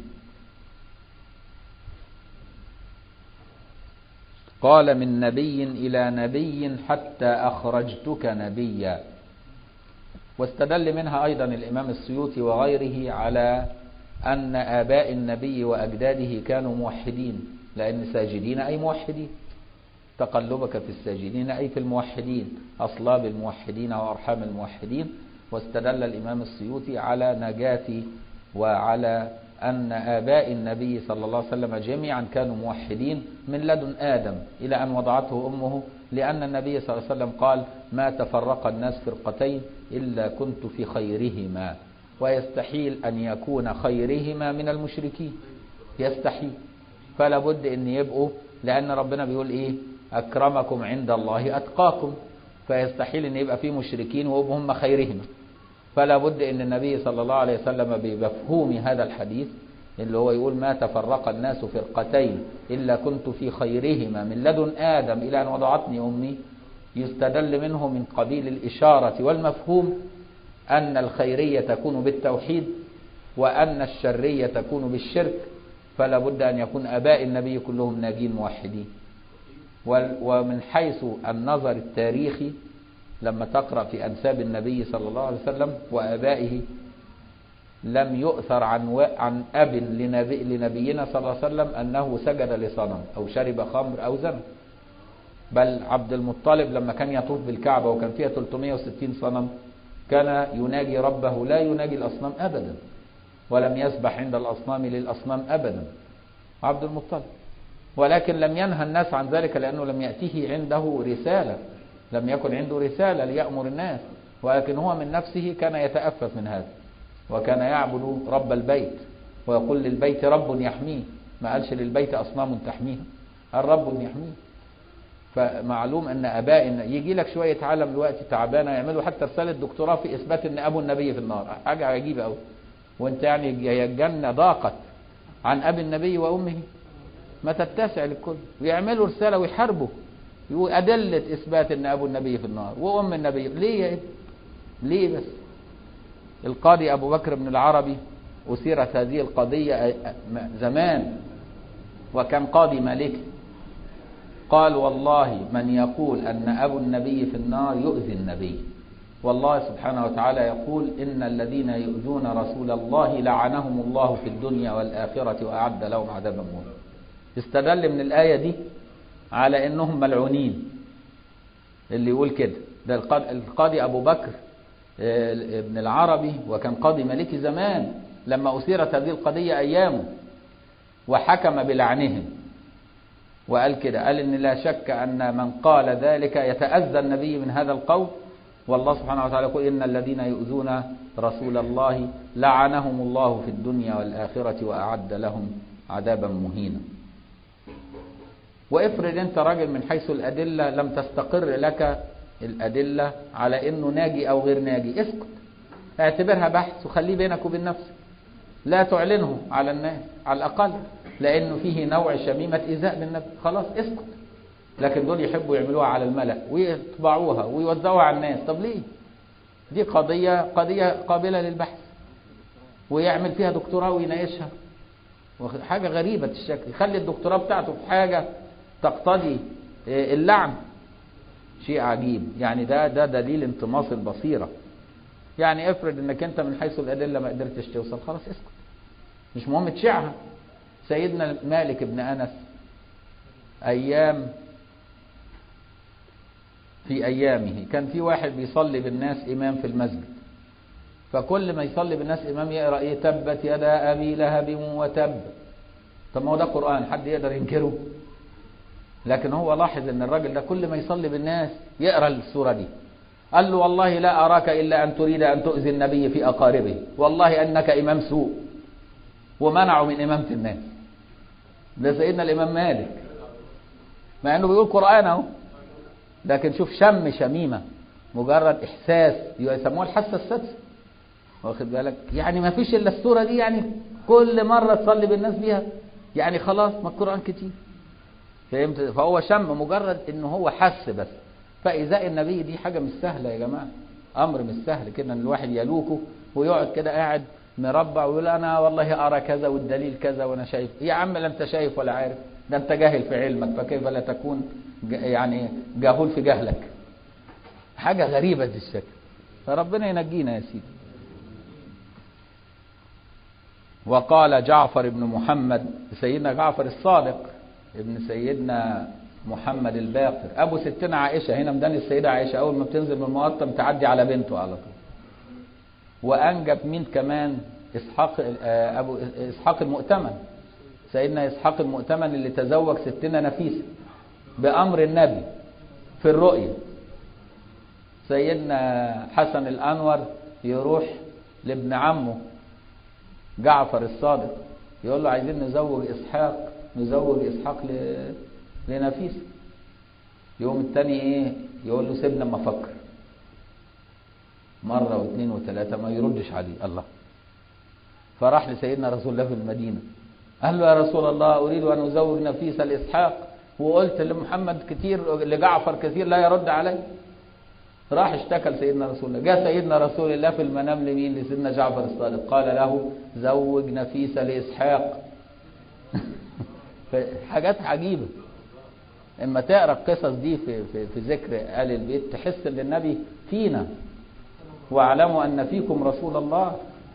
قال من نبي إلى نبي حتى أخرجتك نبيا. واستدل منها أيضا الإمام السيوطي وغيره على أن آباء النبي وأجداده كانوا موحدين، لأن ساجدين أي موحدين، تقلبك في الساجدين أي في الموحدين، أصلاب الموحدين وأرحام الموحدين. واستدل الإمام السيوطي على نجاة وعلى أن آباء النبي صلى الله عليه وسلم جميعا كانوا موحدين من لدن آدم إلى أن وضعته أمه، لأن النبي صلى الله عليه وسلم قال: ما تفرق الناس فرقتين إلا كنت في خيرهما، ويستحيل أن يكون خيرهما من المشركين، يستحيل. فلا بد أن يبقوا، لأن ربنا بيقول إيه؟ أكرمكم عند الله أتقاكم، فيستحيل أن يبقى في مشركين وهم خيرهما. فلا بد أن النبي صلى الله عليه وسلم بمفهوم هذا الحديث اللي هو يقول: ما تفرق الناس فرقتين إلا كنت في خيرهما من لدن آدم إلى أن وضعتني أمي، يستدل منه من قبيل الإشارة والمفهوم أن الخيرية تكون بالتوحيد وأن الشرية تكون بالشرك. فلا بد أن يكون آباء النبي كلهم ناجين موحدين. ومن حيث النظر التاريخي لما تقرأ في أنساب النبي صلى الله عليه وسلم وآبائه لم يؤثر عن أب لنبينا صلى الله عليه وسلم أنه سجد لصنم أو شرب خمر أو زنى. بل عبد المطلب لما كان يطوف بالكعبة وكان فيها 360 صنم كان يناجي ربه لا يناجي الأصنام أبدا، ولم يسبح عند الأصنام للأصنام أبدا عبد المطلب. ولكن لم ينهى الناس عن ذلك لأنه لم يأتيه عنده رسالة، لم يكن عنده رسالة ليأمر الناس، ولكن هو من نفسه كان يتأفف من هذا، وكان يعبد رب البيت ويقول للبيت رب يحميه، ما قالش للبيت أصنام تحميه، الرب يحميه. فمعلوم أن آباء يجي لك شوية عالم دلوقتي تعبانة يعملوا حتى رسالة دكتوراه في إثبات أن أبو النبي في النار، حاجة عجيبة أوي. وأنت يعني الجنة ضاقت عن أبي النبي وأمه، ما تتسع للكل، ويعملوا رسالة ويحاربوا أدلة إثبات أن أبو النبي في النار وأم النبي. ليه يا ابني؟ ليه بس؟ القاضي أبو بكر بن العربي أثيرت هذه القضية زمان وكان قاضي مالكي، قال: والله من يقول أن أبو النبي في النار يؤذي النبي، والله سبحانه وتعالى يقول: إن الذين يؤذون رسول الله لعنهم الله في الدنيا والآخرة وأعد لهم عذابا مهينا. استدل من الآية دي على أنهم ملعونين. اللي يقول كده ده القاضي أبو بكر ابن العربي، وكان قاضي مالكي زمان لما أثيرت هذه القضية أيامه، وحكم بلعنهم وقال كده، قال إن لا شك أن من قال ذلك يتأذى النبي من هذا القول، والله سبحانه وتعالى يقول: إن الذين يؤذون رسول الله لعنهم الله في الدنيا والآخرة وأعد لهم عذابا مهينا. وافرض أنت راجل من حيث الأدلة لم تستقر لك الأدلة على إنه ناجي أو غير ناجي، اسكت، اعتبرها بحث وخليه بينك وبين نفسك، لا تعلنه على الناس على الأقل، لأنه فيه نوع شميمة إيذاء للنبي، خلاص اسكت. لكن دول يحبوا يعملوها على الملأ ويطبعوها ويوزعوها على الناس. طب ليه؟ دي قضية قابلة للبحث، ويعمل فيها دكتوراه ويناقشها، حاجة غريبة الشكل، يخلي الدكتوراه بتاعته في حاجة تقتضي اللعن، شيء عجيب. يعني ده دليل انطماس البصيرة. يعني افرض انك انت من حيث الأدلة ما قدرتش توصل، خلاص اسكت، مش مهم تشيعها. سيدنا مالك بن أنس في أيامه كان في واحد بيصلي بالناس إمام في المسجد، فكل ما يصلي بالناس إمام يقرأ إيه؟ تبت يدا أبي لهب وتب. طب ما هو ده قرآن، حد يقدر ينكره؟ لكن هو لاحظ ان الراجل ده كل ما يصلي بالناس يقرأ السورة دي، قال له: والله لا أراك إلا أن تريد أن تؤذي النبي في أقاربه، والله أنك إمام سوء. ومنعه من إمامة الناس. ده سيدنا الإمام مالك، مع أنه بيقول قرآن اهو، لكن شوف شميمة، مجرد إحساس، يسموها الحاسة السادسة، واخد بالك؟ يعني ما فيش إلا السورة دي، يعني كل مرة تصلي بالناس بيها، يعني خلاص ما القرآن كتير، فهمت؟ فهو شم، مجرد إنه هو حس بس. فإيذاء النبي دي حاجة مش سهلة يا جماعة، أمر مش سهل كده إن الواحد يلوكه ويقعد كده قاعد مربع ويقول: أنا والله أرى كذا والدليل كذا وأنا شايف. يا عم لا أنت شايف ولا عارف، ده أنت جاهل في علمك، فكيف لا تكون يعني جاهل في جهلك؟ حاجة غريبة دي الشكل. فربنا ينجينا يا سيدي. وقال جعفر بن محمد، سيدنا جعفر الصادق ابن سيدنا محمد الباقر أبو ستنا عائشة، هنا مدان السيدة عائشة، أول ما بتنزل من المقطم تعدي على بنته على طول. وأنجب مين كمان؟ إسحاق أبو إسحاق المؤتمن، سيدنا إسحاق المؤتمن اللي تزوج ستنا نفيسة بأمر النبي في الرؤية. سيدنا حسن الأنور يروح لابن عمه جعفر الصادق يقول له عايزين نزوج إسحاق لنفيسة. يوم التاني إيه يقول له سيبنا ما أفكر، مرة واثنين وثلاثة ما يردش عليه. الله، فراح لسيدنا رسول الله في المدينة قال له يا رسول الله أريد أن أزوج نفيسة لإسحاق، وقلت لمحمد كتير لجعفر كثير لا يرد علي. راح اشتكى لسيدنا رسول الله، جاء سيدنا رسول الله في المنام لمين؟ لسيدنا جعفر الصادق، قال له زوج نفيسة لإسحاق. حاجات عجيبة. اما تقرأ القصص دي في ذكر آل البيت تحس ان النبي فينا، واعلموا ان فيكم رسول الله.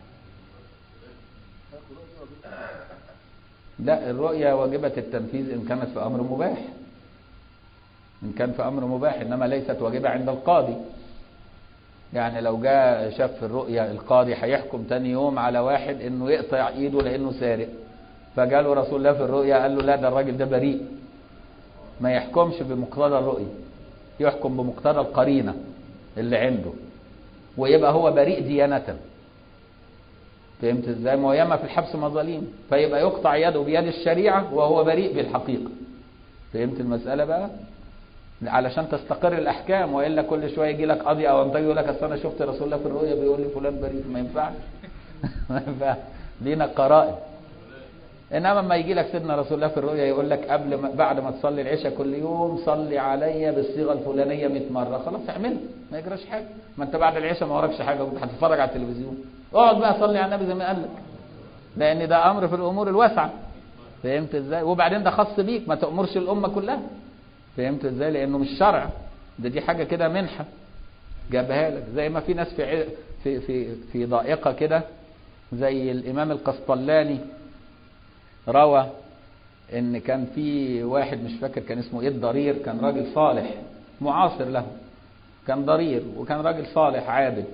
لا، الرؤيا واجبة التنفيذ إن كانت في أمر مباح، إن كان في أمر مباح، إنما ليست واجبة عند القاضي. يعني لو جاء شاف في الرؤيا القاضي هيحكم تاني يوم على واحد إنه يقطع إيده لأنه سارق، فجاله رسول الله في الرؤيا قال له لا ده الراجل ده بريء، ما يحكمش بمقتضى الرؤيا، يحكم بمقتضى القرينة اللي عنده، ويبقى هو بريء ديانة. فهمت ازاي؟ ما هو ياما في الحبس مظاليم، فيبقى يقطع يده بيد الشريعة وهو بريء بالحقيقة. فهمت المسألة بقى؟ علشان تستقر الأحكام، وإلا كل شوية يجي لك قاضي أو أنطي يقول لك أصل أنا شفت رسول الله في الرؤيا بيقول لي فلان بريء. ما ينفعش. ما ينفعش، لينا قرائن. إنما لما يجي لك سيدنا رسول الله في الرؤيا يقول لك بعد ما تصلي العشاء كل يوم صلي عليا بالصيغة الفلانية 100 مرة، خلاص اعملها، ما يجراش حاجة. ما أنت بعد العشاء ما وراكش حاجة وأنت هتتفرج على التلفزيون، اقعد بقى صلي على النبي زي ما قال لك، لأن ده أمر في الأمور الواسعة. فهمت إزاي؟ وبعدين ده خاص بيك، ما تأمرش الأمة كلها. فهمت إزاي؟ لأنه مش شرع، دي حاجة كده منحة جابها لك. زي ما في ناس في ضائقة كده، زي الإمام القسطلاني روى إن كان في واحد مش فاكر كان اسمه إيه الضرير، كان راجل صالح معاصر له، كان ضرير وكان راجل صالح عابد،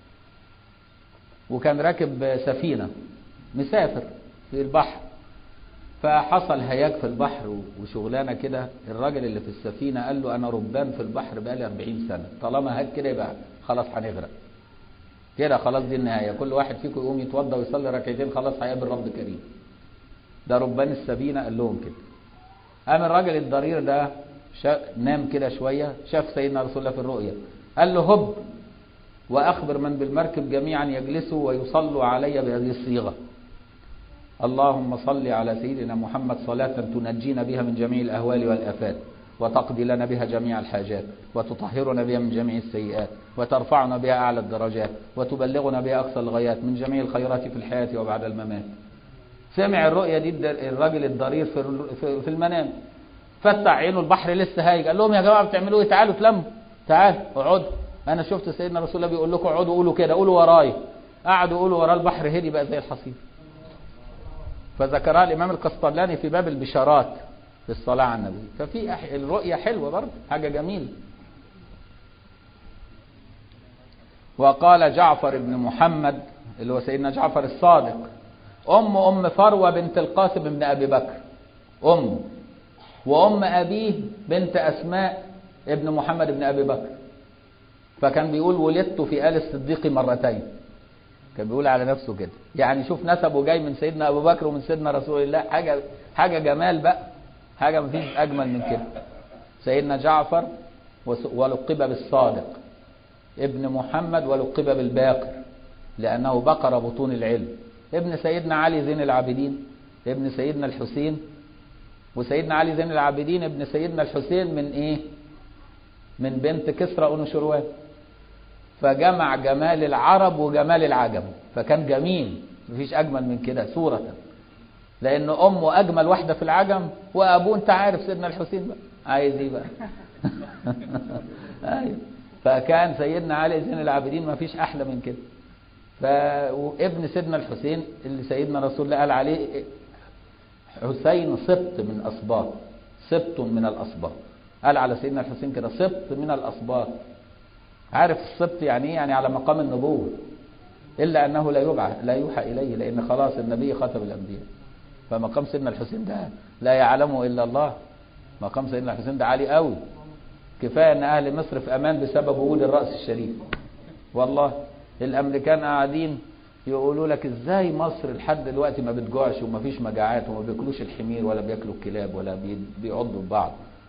وكان راكب سفينة مسافر في البحر، فحصل هياج في البحر وشغلانة كده. الراجل اللي في السفينة قال له أنا ربان في البحر بقالي 40 سنة، طالما هاج كده يبقى خلاص هنغرق كده، خلاص دي النهاية، كل واحد فيكم يقوم يتوضى ويصلي ركعتين خلاص هيقابل رب كريم. ده ربان السفينة قال لهم كده. قام الراجل الضرير ده نام كده شوية، شاف سيدنا رسول الله في الرؤيا، قال له هب وأخبر من بالمركب جميعا يجلسوا ويصلوا علي بهذه الصيغة: اللهم صل على سيدنا محمد صلاة تنجينا بها من جميع الأهوال والآفات، وتقضي لنا بها جميع الحاجات، وتطهرنا بها من جميع السيئات، وترفعنا بها أعلى الدرجات، وتبلغنا بها أقصى الغايات من جميع الخيرات في الحياة وبعد الممات. سمع الرؤيا دي الراجل الضرير في المنام، فتح عينه، البحر لسه هايج، قال لهم يا جماعة بتعملوا ايه؟ تعالوا تلموا، تعالوا اقعدوا، انا شفت سيدنا رسول الله بيقول لكم اقعدوا قولوا كده، قولوا وراي. قعدوا يقولوا وراه، البحر هدي بقى زي الحصير. فذكرها الإمام القسطلاني في باب البشارات في الصلاة على النبي. ففي الرؤيا حلوة برضه، حاجة جميلة. وقال جعفر بن محمد اللي هو سيدنا جعفر الصادق: أم فروة بنت القاسم بن أبي بكر وأم أبيه بنت أسماء ابن محمد بن أبي بكر. فكان بيقول ولدت في آل الصديق مرتين، كان بيقول على نفسه كده. يعني شوف نسبه جاي من سيدنا أبو بكر ومن سيدنا رسول الله، حاجة جمال بقى، حاجة مفيش أجمل من كده. سيدنا جعفر ولقب بالصادق ابن محمد، ولقب بالباقر لأنه بقر بطون العلم، ابن سيدنا علي زين العابدين، ابن سيدنا الحسين. وسيدنا علي زين العابدين ابن سيدنا الحسين من ايه؟ من بنت كسرى أنوشروان. فجمع جمال العرب وجمال العجم، فكان جميل مفيش أجمل من كده صورة، لأن أمه أجمل واحدة في العجم، وأبوه أنت عارف سيدنا الحسين بقى عايز إيه بقى. أيوه. فكان سيدنا علي زين العابدين مفيش أحلى من كده. فابن سيدنا الحسين اللي سيدنا رسول الله قال عليه حسين سبط من أسباط، سبط من الأسباط، قال على سيدنا الحسين كده سبط من الأسباط. عارف السبط يعني ايه؟ يعني على مقام النبوة. إلا أنه لا يوحى إليه، لأن خلاص النبي خاتم الأنبياء. فمقام سيدنا الحسين ده لا يعلمه إلا الله. مقام سيدنا الحسين ده عالي قوي. كفاية أن أهل مصر في أمان بسبب وجود الرأس الشريف. والله الأمريكان قاعدين يقولوا لك إزاي مصر لحد دلوقتي ما بتجوعش وما فيش مجاعات وما بياكلوش الحمير ولا بياكلوا الكلاب ولا بيعضوا ببعض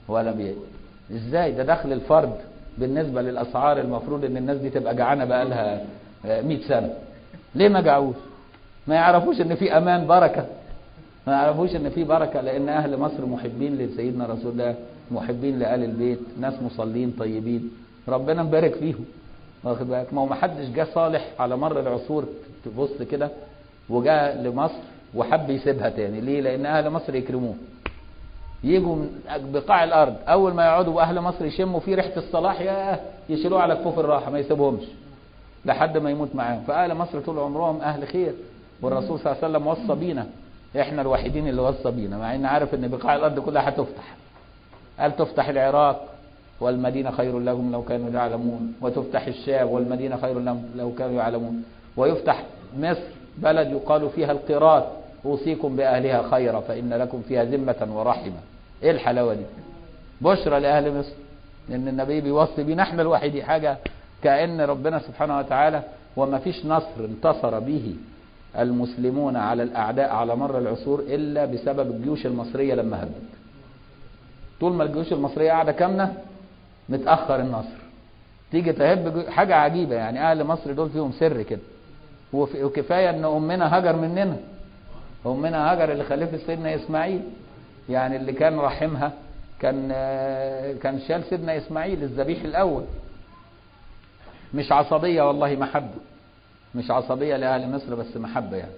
إزاي ده دخل الفرد بالنسبة للأسعار المفروض أن الناس دي تبقى جعانة بقى لها 100 سنة. ليه ما جعوش؟ ما يعرفوش أن في أمان بركة، ما يعرفوش أن في بركة، لأن أهل مصر محبين لسيدنا رسول الله، محبين لآل البيت، ناس مصلين طيبين، ربنا مبارك فيهم. واخد بالك؟ ما هو ما حدش جه صالح على مر العصور تبص كده وجاء لمصر وحب يسيبها تاني. ليه؟ لأن أهل مصر يكرموه، يجوا من بقاع الأرض، أول ما يقعدوا أهل مصر يشموا فيه ريحة الصلاح يشيلوه على كفوف الراحة ما يسيبهمش لحد ما يموت معاهم. فأهل مصر طول عمرهم أهل خير، والرسول صلى الله عليه وسلم وصى بينا، إحنا الوحيدين اللي وصى بينا، مع إن عارف إن بقاع الأرض كلها هتفتح. قال تفتح العراق والمدينة خير لهم لو كانوا يعلمون، وتفتح الشام والمدينة خير لهم لو كانوا يعلمون، ويفتح مصر بلد يقال فيها القيراط، أوصيكم بأهلها خيرا فإن لكم فيها ذمة ورحمة. إيه الحلاوة دي؟ بشرى لأهل مصر، لأن النبي بيوصي بينا احنا الوحيدين. حاجة كأن ربنا سبحانه وتعالى وما فيش نصر انتصر به المسلمون على الأعداء على مر العصور إلا بسبب الجيوش المصرية لما هبت. طول ما الجيوش المصرية قاعدة كامنة متأخر النصر، تيجي تهب حاجة عجيبة. يعني أهل مصر دول فيهم سر كده، وكفاية أن أمنا هاجر مننا، أمنا هاجر اللي خلفت سيدنا إسماعيل، يعني اللي كان رحمها كان شال سيدنا إسماعيل الذبيح الأول. مش عصبية والله، محبة، مش عصبية لأهل مصر بس محبة يعني.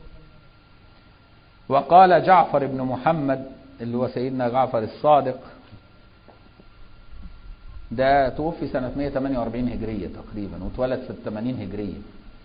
وقال جعفر بن محمد اللي هو سيدنا جعفر الصادق، ده توفي سنة 148 هجرية تقريبا واتولد في 80 هجرية.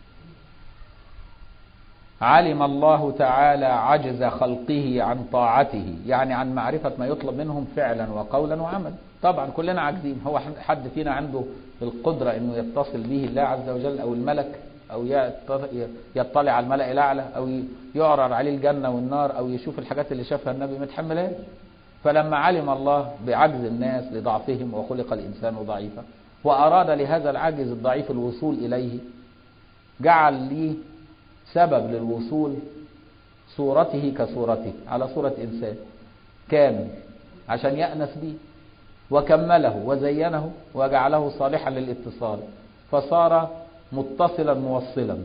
علم الله تعالى عجز خلقه عن طاعته، يعني عن معرفة ما يطلب منهم فعلا وقولا وعملا. طبعا كلنا عاجزين، هو حد فينا عنده القدرة انه يتصل به الله عز وجل او الملك، او يطلع على الملأ الأعلى، او يعرض عليه الجنة والنار، او يشوف الحاجات اللي شافها النبي ما يتحملهاش. فلما علم الله بعجز الناس لضعفهم، وخلق الإنسان ضعيفا، وأراد لهذا العجز الضعيف الوصول إليه، جعل لي سبب للوصول صورته كصورته، على صورة إنسان كامل عشان يأنس به، وكمله وزينه وجعله صالحا للاتصال، فصار متصلا موصلا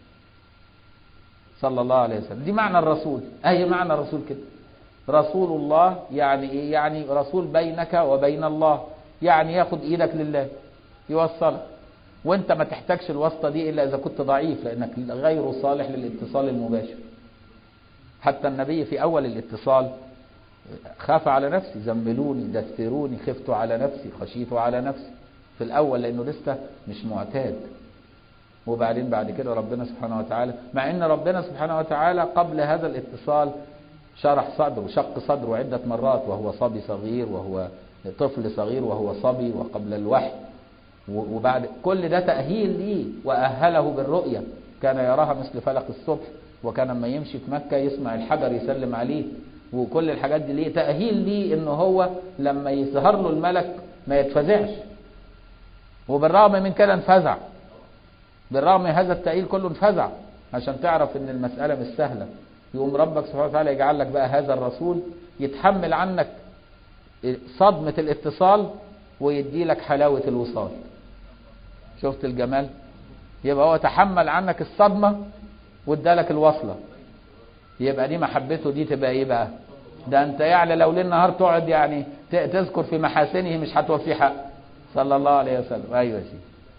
صلى الله عليه وسلم. دي معنى الرسول، أي معنى الرسول كده. رسول الله يعني إيه؟ يعني رسول بينك وبين الله، يعني ياخد إيدك لله يوصلك، وانت ما تحتاجش الواسطة دي إلا إذا كنت ضعيف، لأنك غير صالح للاتصال المباشر. حتى النبي في أول الاتصال خاف على نفسي، زملوني دثروني، خفت على نفسي، خشيت على نفسي في الأول، لأنه لسه مش معتاد. وبعدين بعد كده ربنا سبحانه وتعالى، مع أن ربنا سبحانه وتعالى قبل هذا الاتصال شرح صدره، شق صدره عدة مرات، وهو صبي صغير، وهو طفل صغير، وهو صبي، وقبل الوحي. وبعد كل ده تأهيل ليه، وأهله بالرؤية، كان يراها مثل فلق الصبح، وكان لما يمشي في مكة يسمع الحجر يسلم عليه، وكل الحاجات دي ليه؟ تأهيل ليه إنه هو لما يظهر له الملك ما يتفزعش. وبالرغم من كده انفزع، بالرغم من هذا التأهيل كله انفزع، عشان تعرف إن المسألة مش سهلة. يقوم ربك سبحانه وتعالى يجعل لك بقى هذا الرسول يتحمل عنك صدمة الاتصال ويدي لك حلاوة الوصال. شفت الجمال؟ يبقى هو تحمل عنك الصدمة وادالك الوصلة، يبقى دي محبته، دي تبقى ايه بقى؟ ده انت يعني لو ليل نهار تقعد يعني تذكر في محاسنه مش هتوفي حق صلى الله عليه وسلم. ايوه يا سيدي.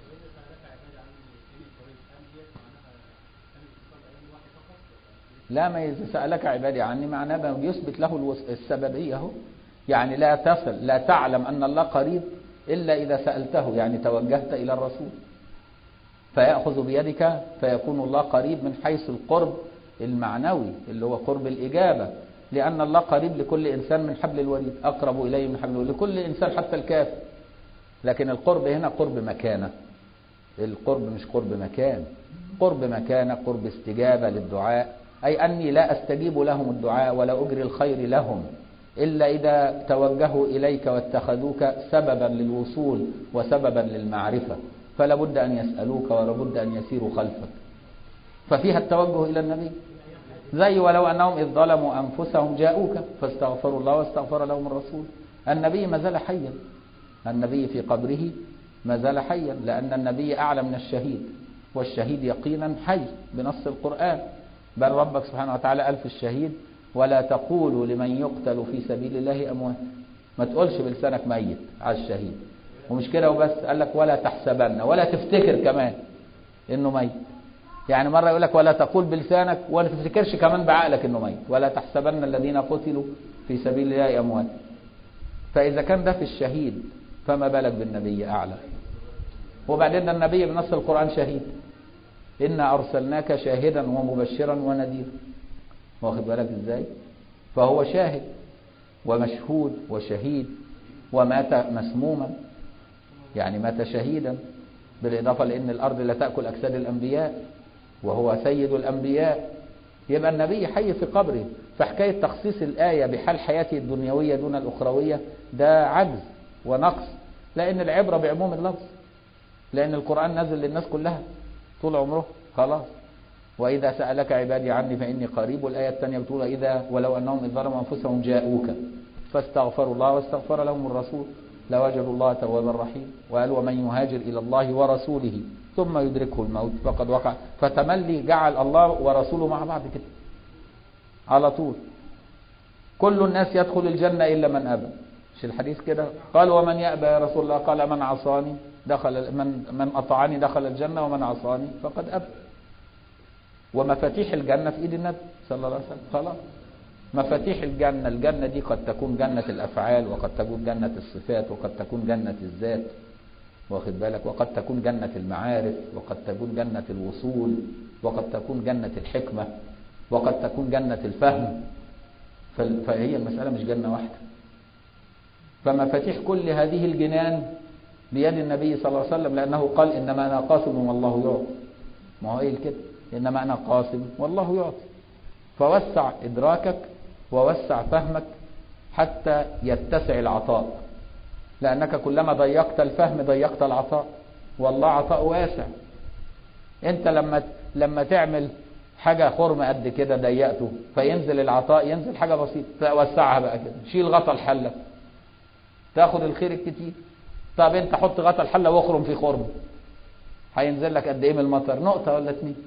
لا، ما سألك عبادي عني معناه يثبت له السببية اهو. يعني لا تصل، لا تعلم أن الله قريب إلا إذا سألته، يعني توجهت إلى الرسول فيأخذ بيدك، فيكون الله قريب من حيث القرب المعنوي اللي هو قرب الإجابة، لأن الله قريب لكل إنسان من حبل الوريد، أقرب إليه من حبل الوريد، لكل إنسان حتى الكافر. لكن القرب هنا قرب مكانة، القرب مش قرب مكان. قرب مكانة، قرب استجابة للدعاء، أي أني لا أستجيب لهم الدعاء ولا أجري الخير لهم إلا إذا توجهوا إليك واتخذوك سببا للوصول وسببا للمعرفة، فلا بد أن يسألوك ولا بد أن يسيروا خلفك. ففيها التوجه إلى النبي، زي ولو أنهم إذ ظلموا أنفسهم جاءوك فاستغفروا الله واستغفر لهم الرسول. النبي ما زال حيا، النبي في قبره ما زال حيا، لأن النبي أعلى من الشهيد، والشهيد يقينا حي بنص القرآن. بل ربك سبحانه وتعالى قال في الشهيد: ولا تقولوا لمن يقتل في سبيل الله أموات. ما تقولش بلسانك ميت على الشهيد. ومش كده وبس، قال لك ولا تحسبن، ولا تفتكر كمان انه ميت. يعني مرة يقول لك ولا تقول بلسانك ولا تفتكرش كمان بعقلك انه ميت. ولا تحسبن الذين قتلوا في سبيل الله أموات. فإذا كان ده في الشهيد فما بالك بالنبي أعلى. وبعدين النبي بنص القرآن شهيد: إنا أرسلناك شاهدا ومبشرا ونذيرا. واخد بالك إزاي؟ فهو شاهد ومشهود وشهيد، ومات مسموما، يعني مات شهيدا، بالإضافة لأن الأرض لا تأكل أجساد الأنبياء وهو سيد الأنبياء. يبقى النبي حي في قبره. فحكاية تخصيص الآية بحال حياته الدنيوية دون الأخروية ده عجز ونقص، لأن العبرة بعموم اللفظ، لأن القرآن نزل للناس كلها طول عمره خلاص. وإذا سألك عبادي عني فإني قريب. والآية الثانية بتقول: إذا ولو أنهم إذ ظلموا أنفسهم جاءوك فاستغفروا الله واستغفر لهم الرسول لوجدوا الله توابا رحيما. وقال: ومن يهاجر إلى الله ورسوله ثم يدركه الموت فقد وقع. فتملي جعل الله ورسوله مع بعض كده على طول. كل الناس يدخل الجنة إلا من أبى. مش الحديث كده؟ قال: ومن يأبى يا رسول الله؟ قال: من عصاني دخل، من أطاعني دخل الجنة ومن عصاني فقد أبى. ومفاتيح الجنة في إيد النبي صلى الله عليه وسلم. خلاص، مفاتيح الجنة. الجنة دي قد تكون جنة الأفعال، وقد تكون جنة الصفات، وقد تكون جنة الذات، واخد بالك، وقد تكون جنة المعارف، وقد تكون جنة الوصول، وقد تكون جنة الحكمة، وقد تكون جنة الفهم. فهي المسألة مش جنة واحدة. فمفاتيح كل هذه الجنان بيد النبي صلى الله عليه وسلم، لأنه قال: إنما أنا قاسم والله يعطي. ما هو إيه كده؟ إنما أنا قاسم والله يعطي. فوسع إدراكك ووسع فهمك حتى يتسع العطاء، لأنك كلما ضيقت الفهم ضيقت العطاء، والله عطاء واسع. أنت لما تعمل حاجة خرم قد كده ضيقته، فينزل العطاء، ينزل حاجة بسيطة، توسعها بقى كده، شيل غطا الحلة تاخد الخير الكتير. طب أنت حط غطا الحلة واخرم في خرم، هينزل لك قد إيه من المطر؟ نقطة ولا اتنين.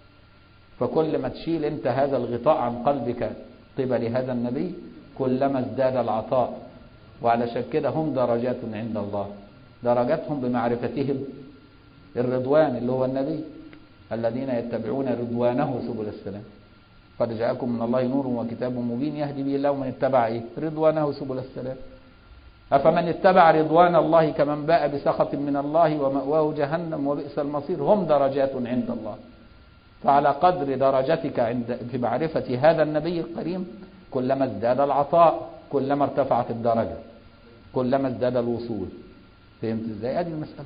فكل ما تشيل أنت هذا الغطاء عن قلبك قبل هذا النبي كلما ازداد العطاء. وعلشان كده هم درجات عند الله، درجاتهم بمعرفتهم الرضوان اللي هو النبي: الذين يتبعون رضوانه سبل السلام. قد جاءكم من الله نور وكتاب مبين يهدي به الله من اتبع رضوانه سبل السلام. أفمن اتبع رضوان الله كمن باء بسخط من الله ومأواه جهنم وبئس المصير. هم درجات عند الله. فعلى قدر درجتك في معرفة هذا النبي الكريم كلما ازداد العطاء، كلما ارتفعت الدرجة، كلما ازداد الوصول. فهمت ازاي؟ هذه المسألة.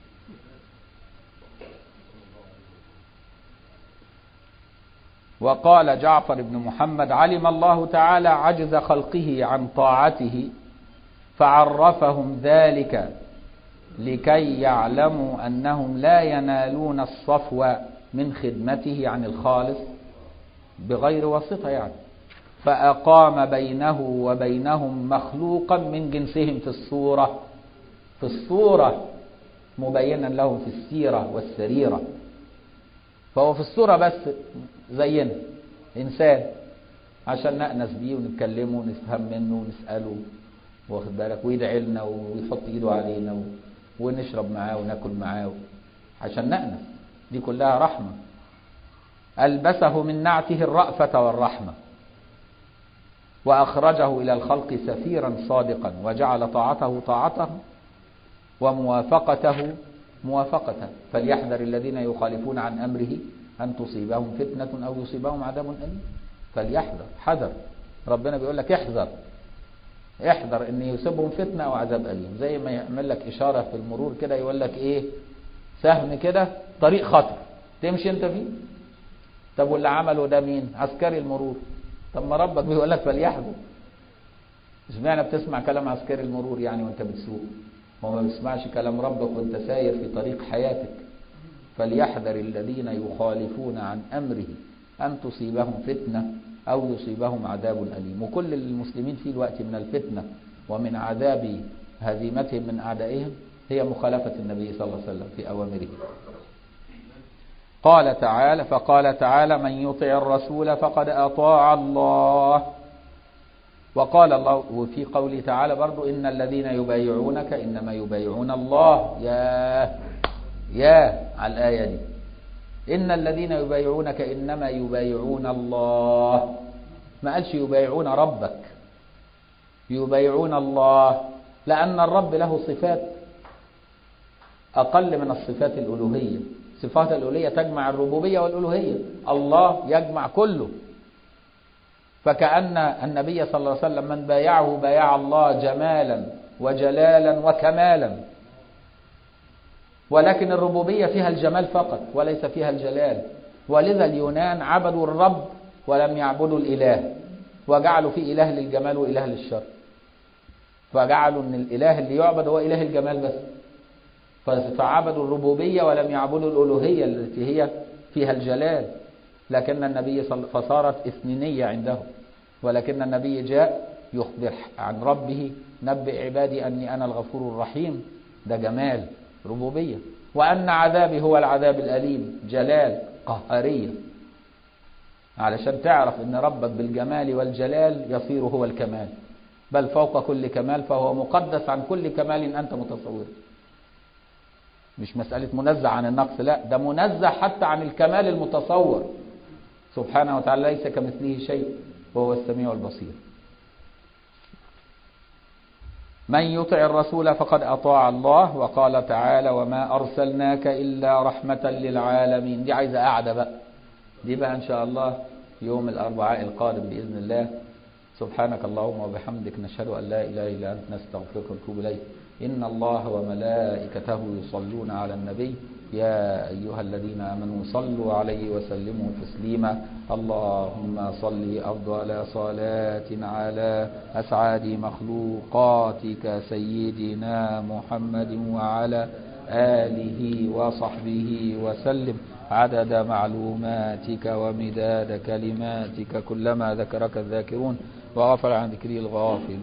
وقال جعفر بن محمد: علم الله تعالى عجز خلقه عن طاعته فعرفهم ذلك لكي يعلموا أنهم لا ينالون الصفو من خدمته عن الخالص بغير واسطة يعني. فأقام بينه وبينهم مخلوقا من جنسهم في الصورة مبينا لهم في السيرة والسريرة. فهو في الصورة بس زينا إنسان، عشان نأنس بيه ونتكلمه ونفهم منه ونسأله، واخد بالك، ويدعي لنا ويحط ايده علينا ونشرب معاه وناكل معاه عشان نأنس. دي كلها رحمة. ألبسه من نعته الرأفة والرحمة، وأخرجه إلى الخلق سفيرا صادقا، وجعل طاعته طاعته وموافقته موافقته. فليحذر الذين يخالفون عن أمره أن تصيبهم فتنة أو يصيبهم عذاب أليم. فليحذر، حذر. ربنا بيقول لك احذر ان يصيبهم فتنة او عذاب أليم. زي ما يعمل لك إشارة في المرور كده، يقول لك ايه؟ سهم كده، طريق خطر، تمشي انت فيه؟ طب واللي عمله ده مين؟ عسكري المرور. طب ما ربك بيقول لك فليحذر. اشمعنى بتسمع كلام عسكري المرور يعني وانت بتسوق؟ هو ما بيسمعش كلام ربك وانت ساير في طريق حياتك؟ فليحذر الذين يخالفون عن امره ان تصيبهم فتنه او يصيبهم عذاب اليم. وكل المسلمين في الوقت من الفتنه ومن عذاب هزيمتهم من اعدائهم هي مخالفه النبي صلى الله عليه وسلم في اوامره. قال تعالى فقال تعالى من يطع الرسول فقد أطاع الله. وقال الله وفي قوله تعالى برضو إن الذين يبايعونك إنما يبايعون الله. يا على الآية دي، إن الذين يبايعونك إنما يبايعون الله، ما قالش يبايعون ربك، يبايعون الله، لأن الرب له صفات أقل من الصفات الألوهية. صفات الألوهية تجمع الربوبية والألوهية، الله يجمع كله. فكأن النبي صلى الله عليه وسلم من بايعه بايع الله جمالا وجلالا وكمالا، ولكن الربوبية فيها الجمال فقط وليس فيها الجلال. ولذا اليونان عبدوا الرب ولم يعبدوا الإله، وجعلوا فيه إله للجمال وإله للشر، فجعلوا أن الإله اللي يعبد هو إله الجمال بس، فعبدوا الربوبية ولم يعبدوا الألوهية التي هي فيها الجلال. لكن النبي فصارت إثنينية عنده، ولكن النبي جاء يخبر عن ربه نبئ عبادي أني أنا الغفور الرحيم، ده جمال ربوبية، وأن عذابي هو العذاب الأليم جلال قهرية، علشان تعرف أن ربك بالجمال والجلال يصير هو الكمال، بل فوق كل كمال، فهو مقدس عن كل كمال أنت متصوره. مش مسألة منزه عن النقص، لا، ده منزه حتى عن الكمال المتصور سبحانه وتعالى، ليس كمثله شيء وهو السميع البصير. من يطع الرسول فقد أطاع الله. وقال تعالى وما أرسلناك إلا رحمة للعالمين. دي عايزة قاعدة بقى، دي بقى إن شاء الله يوم الأربعاء القادم بإذن الله. سبحانك اللهم وبحمدك نشهد أن لا إله إلا أنت نستغفرك ونتوب إليك. إن الله وملائكته يصلون على النبي يا أيها الذين آمنوا صلوا عليه وسلموا تسليما. اللهم صل أفضل صلاة على أسعد مخلوقاتك سيدنا محمد وعلى آله وصحبه وسلم عدد معلوماتك ومداد كلماتك كلما ذكرك الذاكرون وغفل عن ذكره الغافل.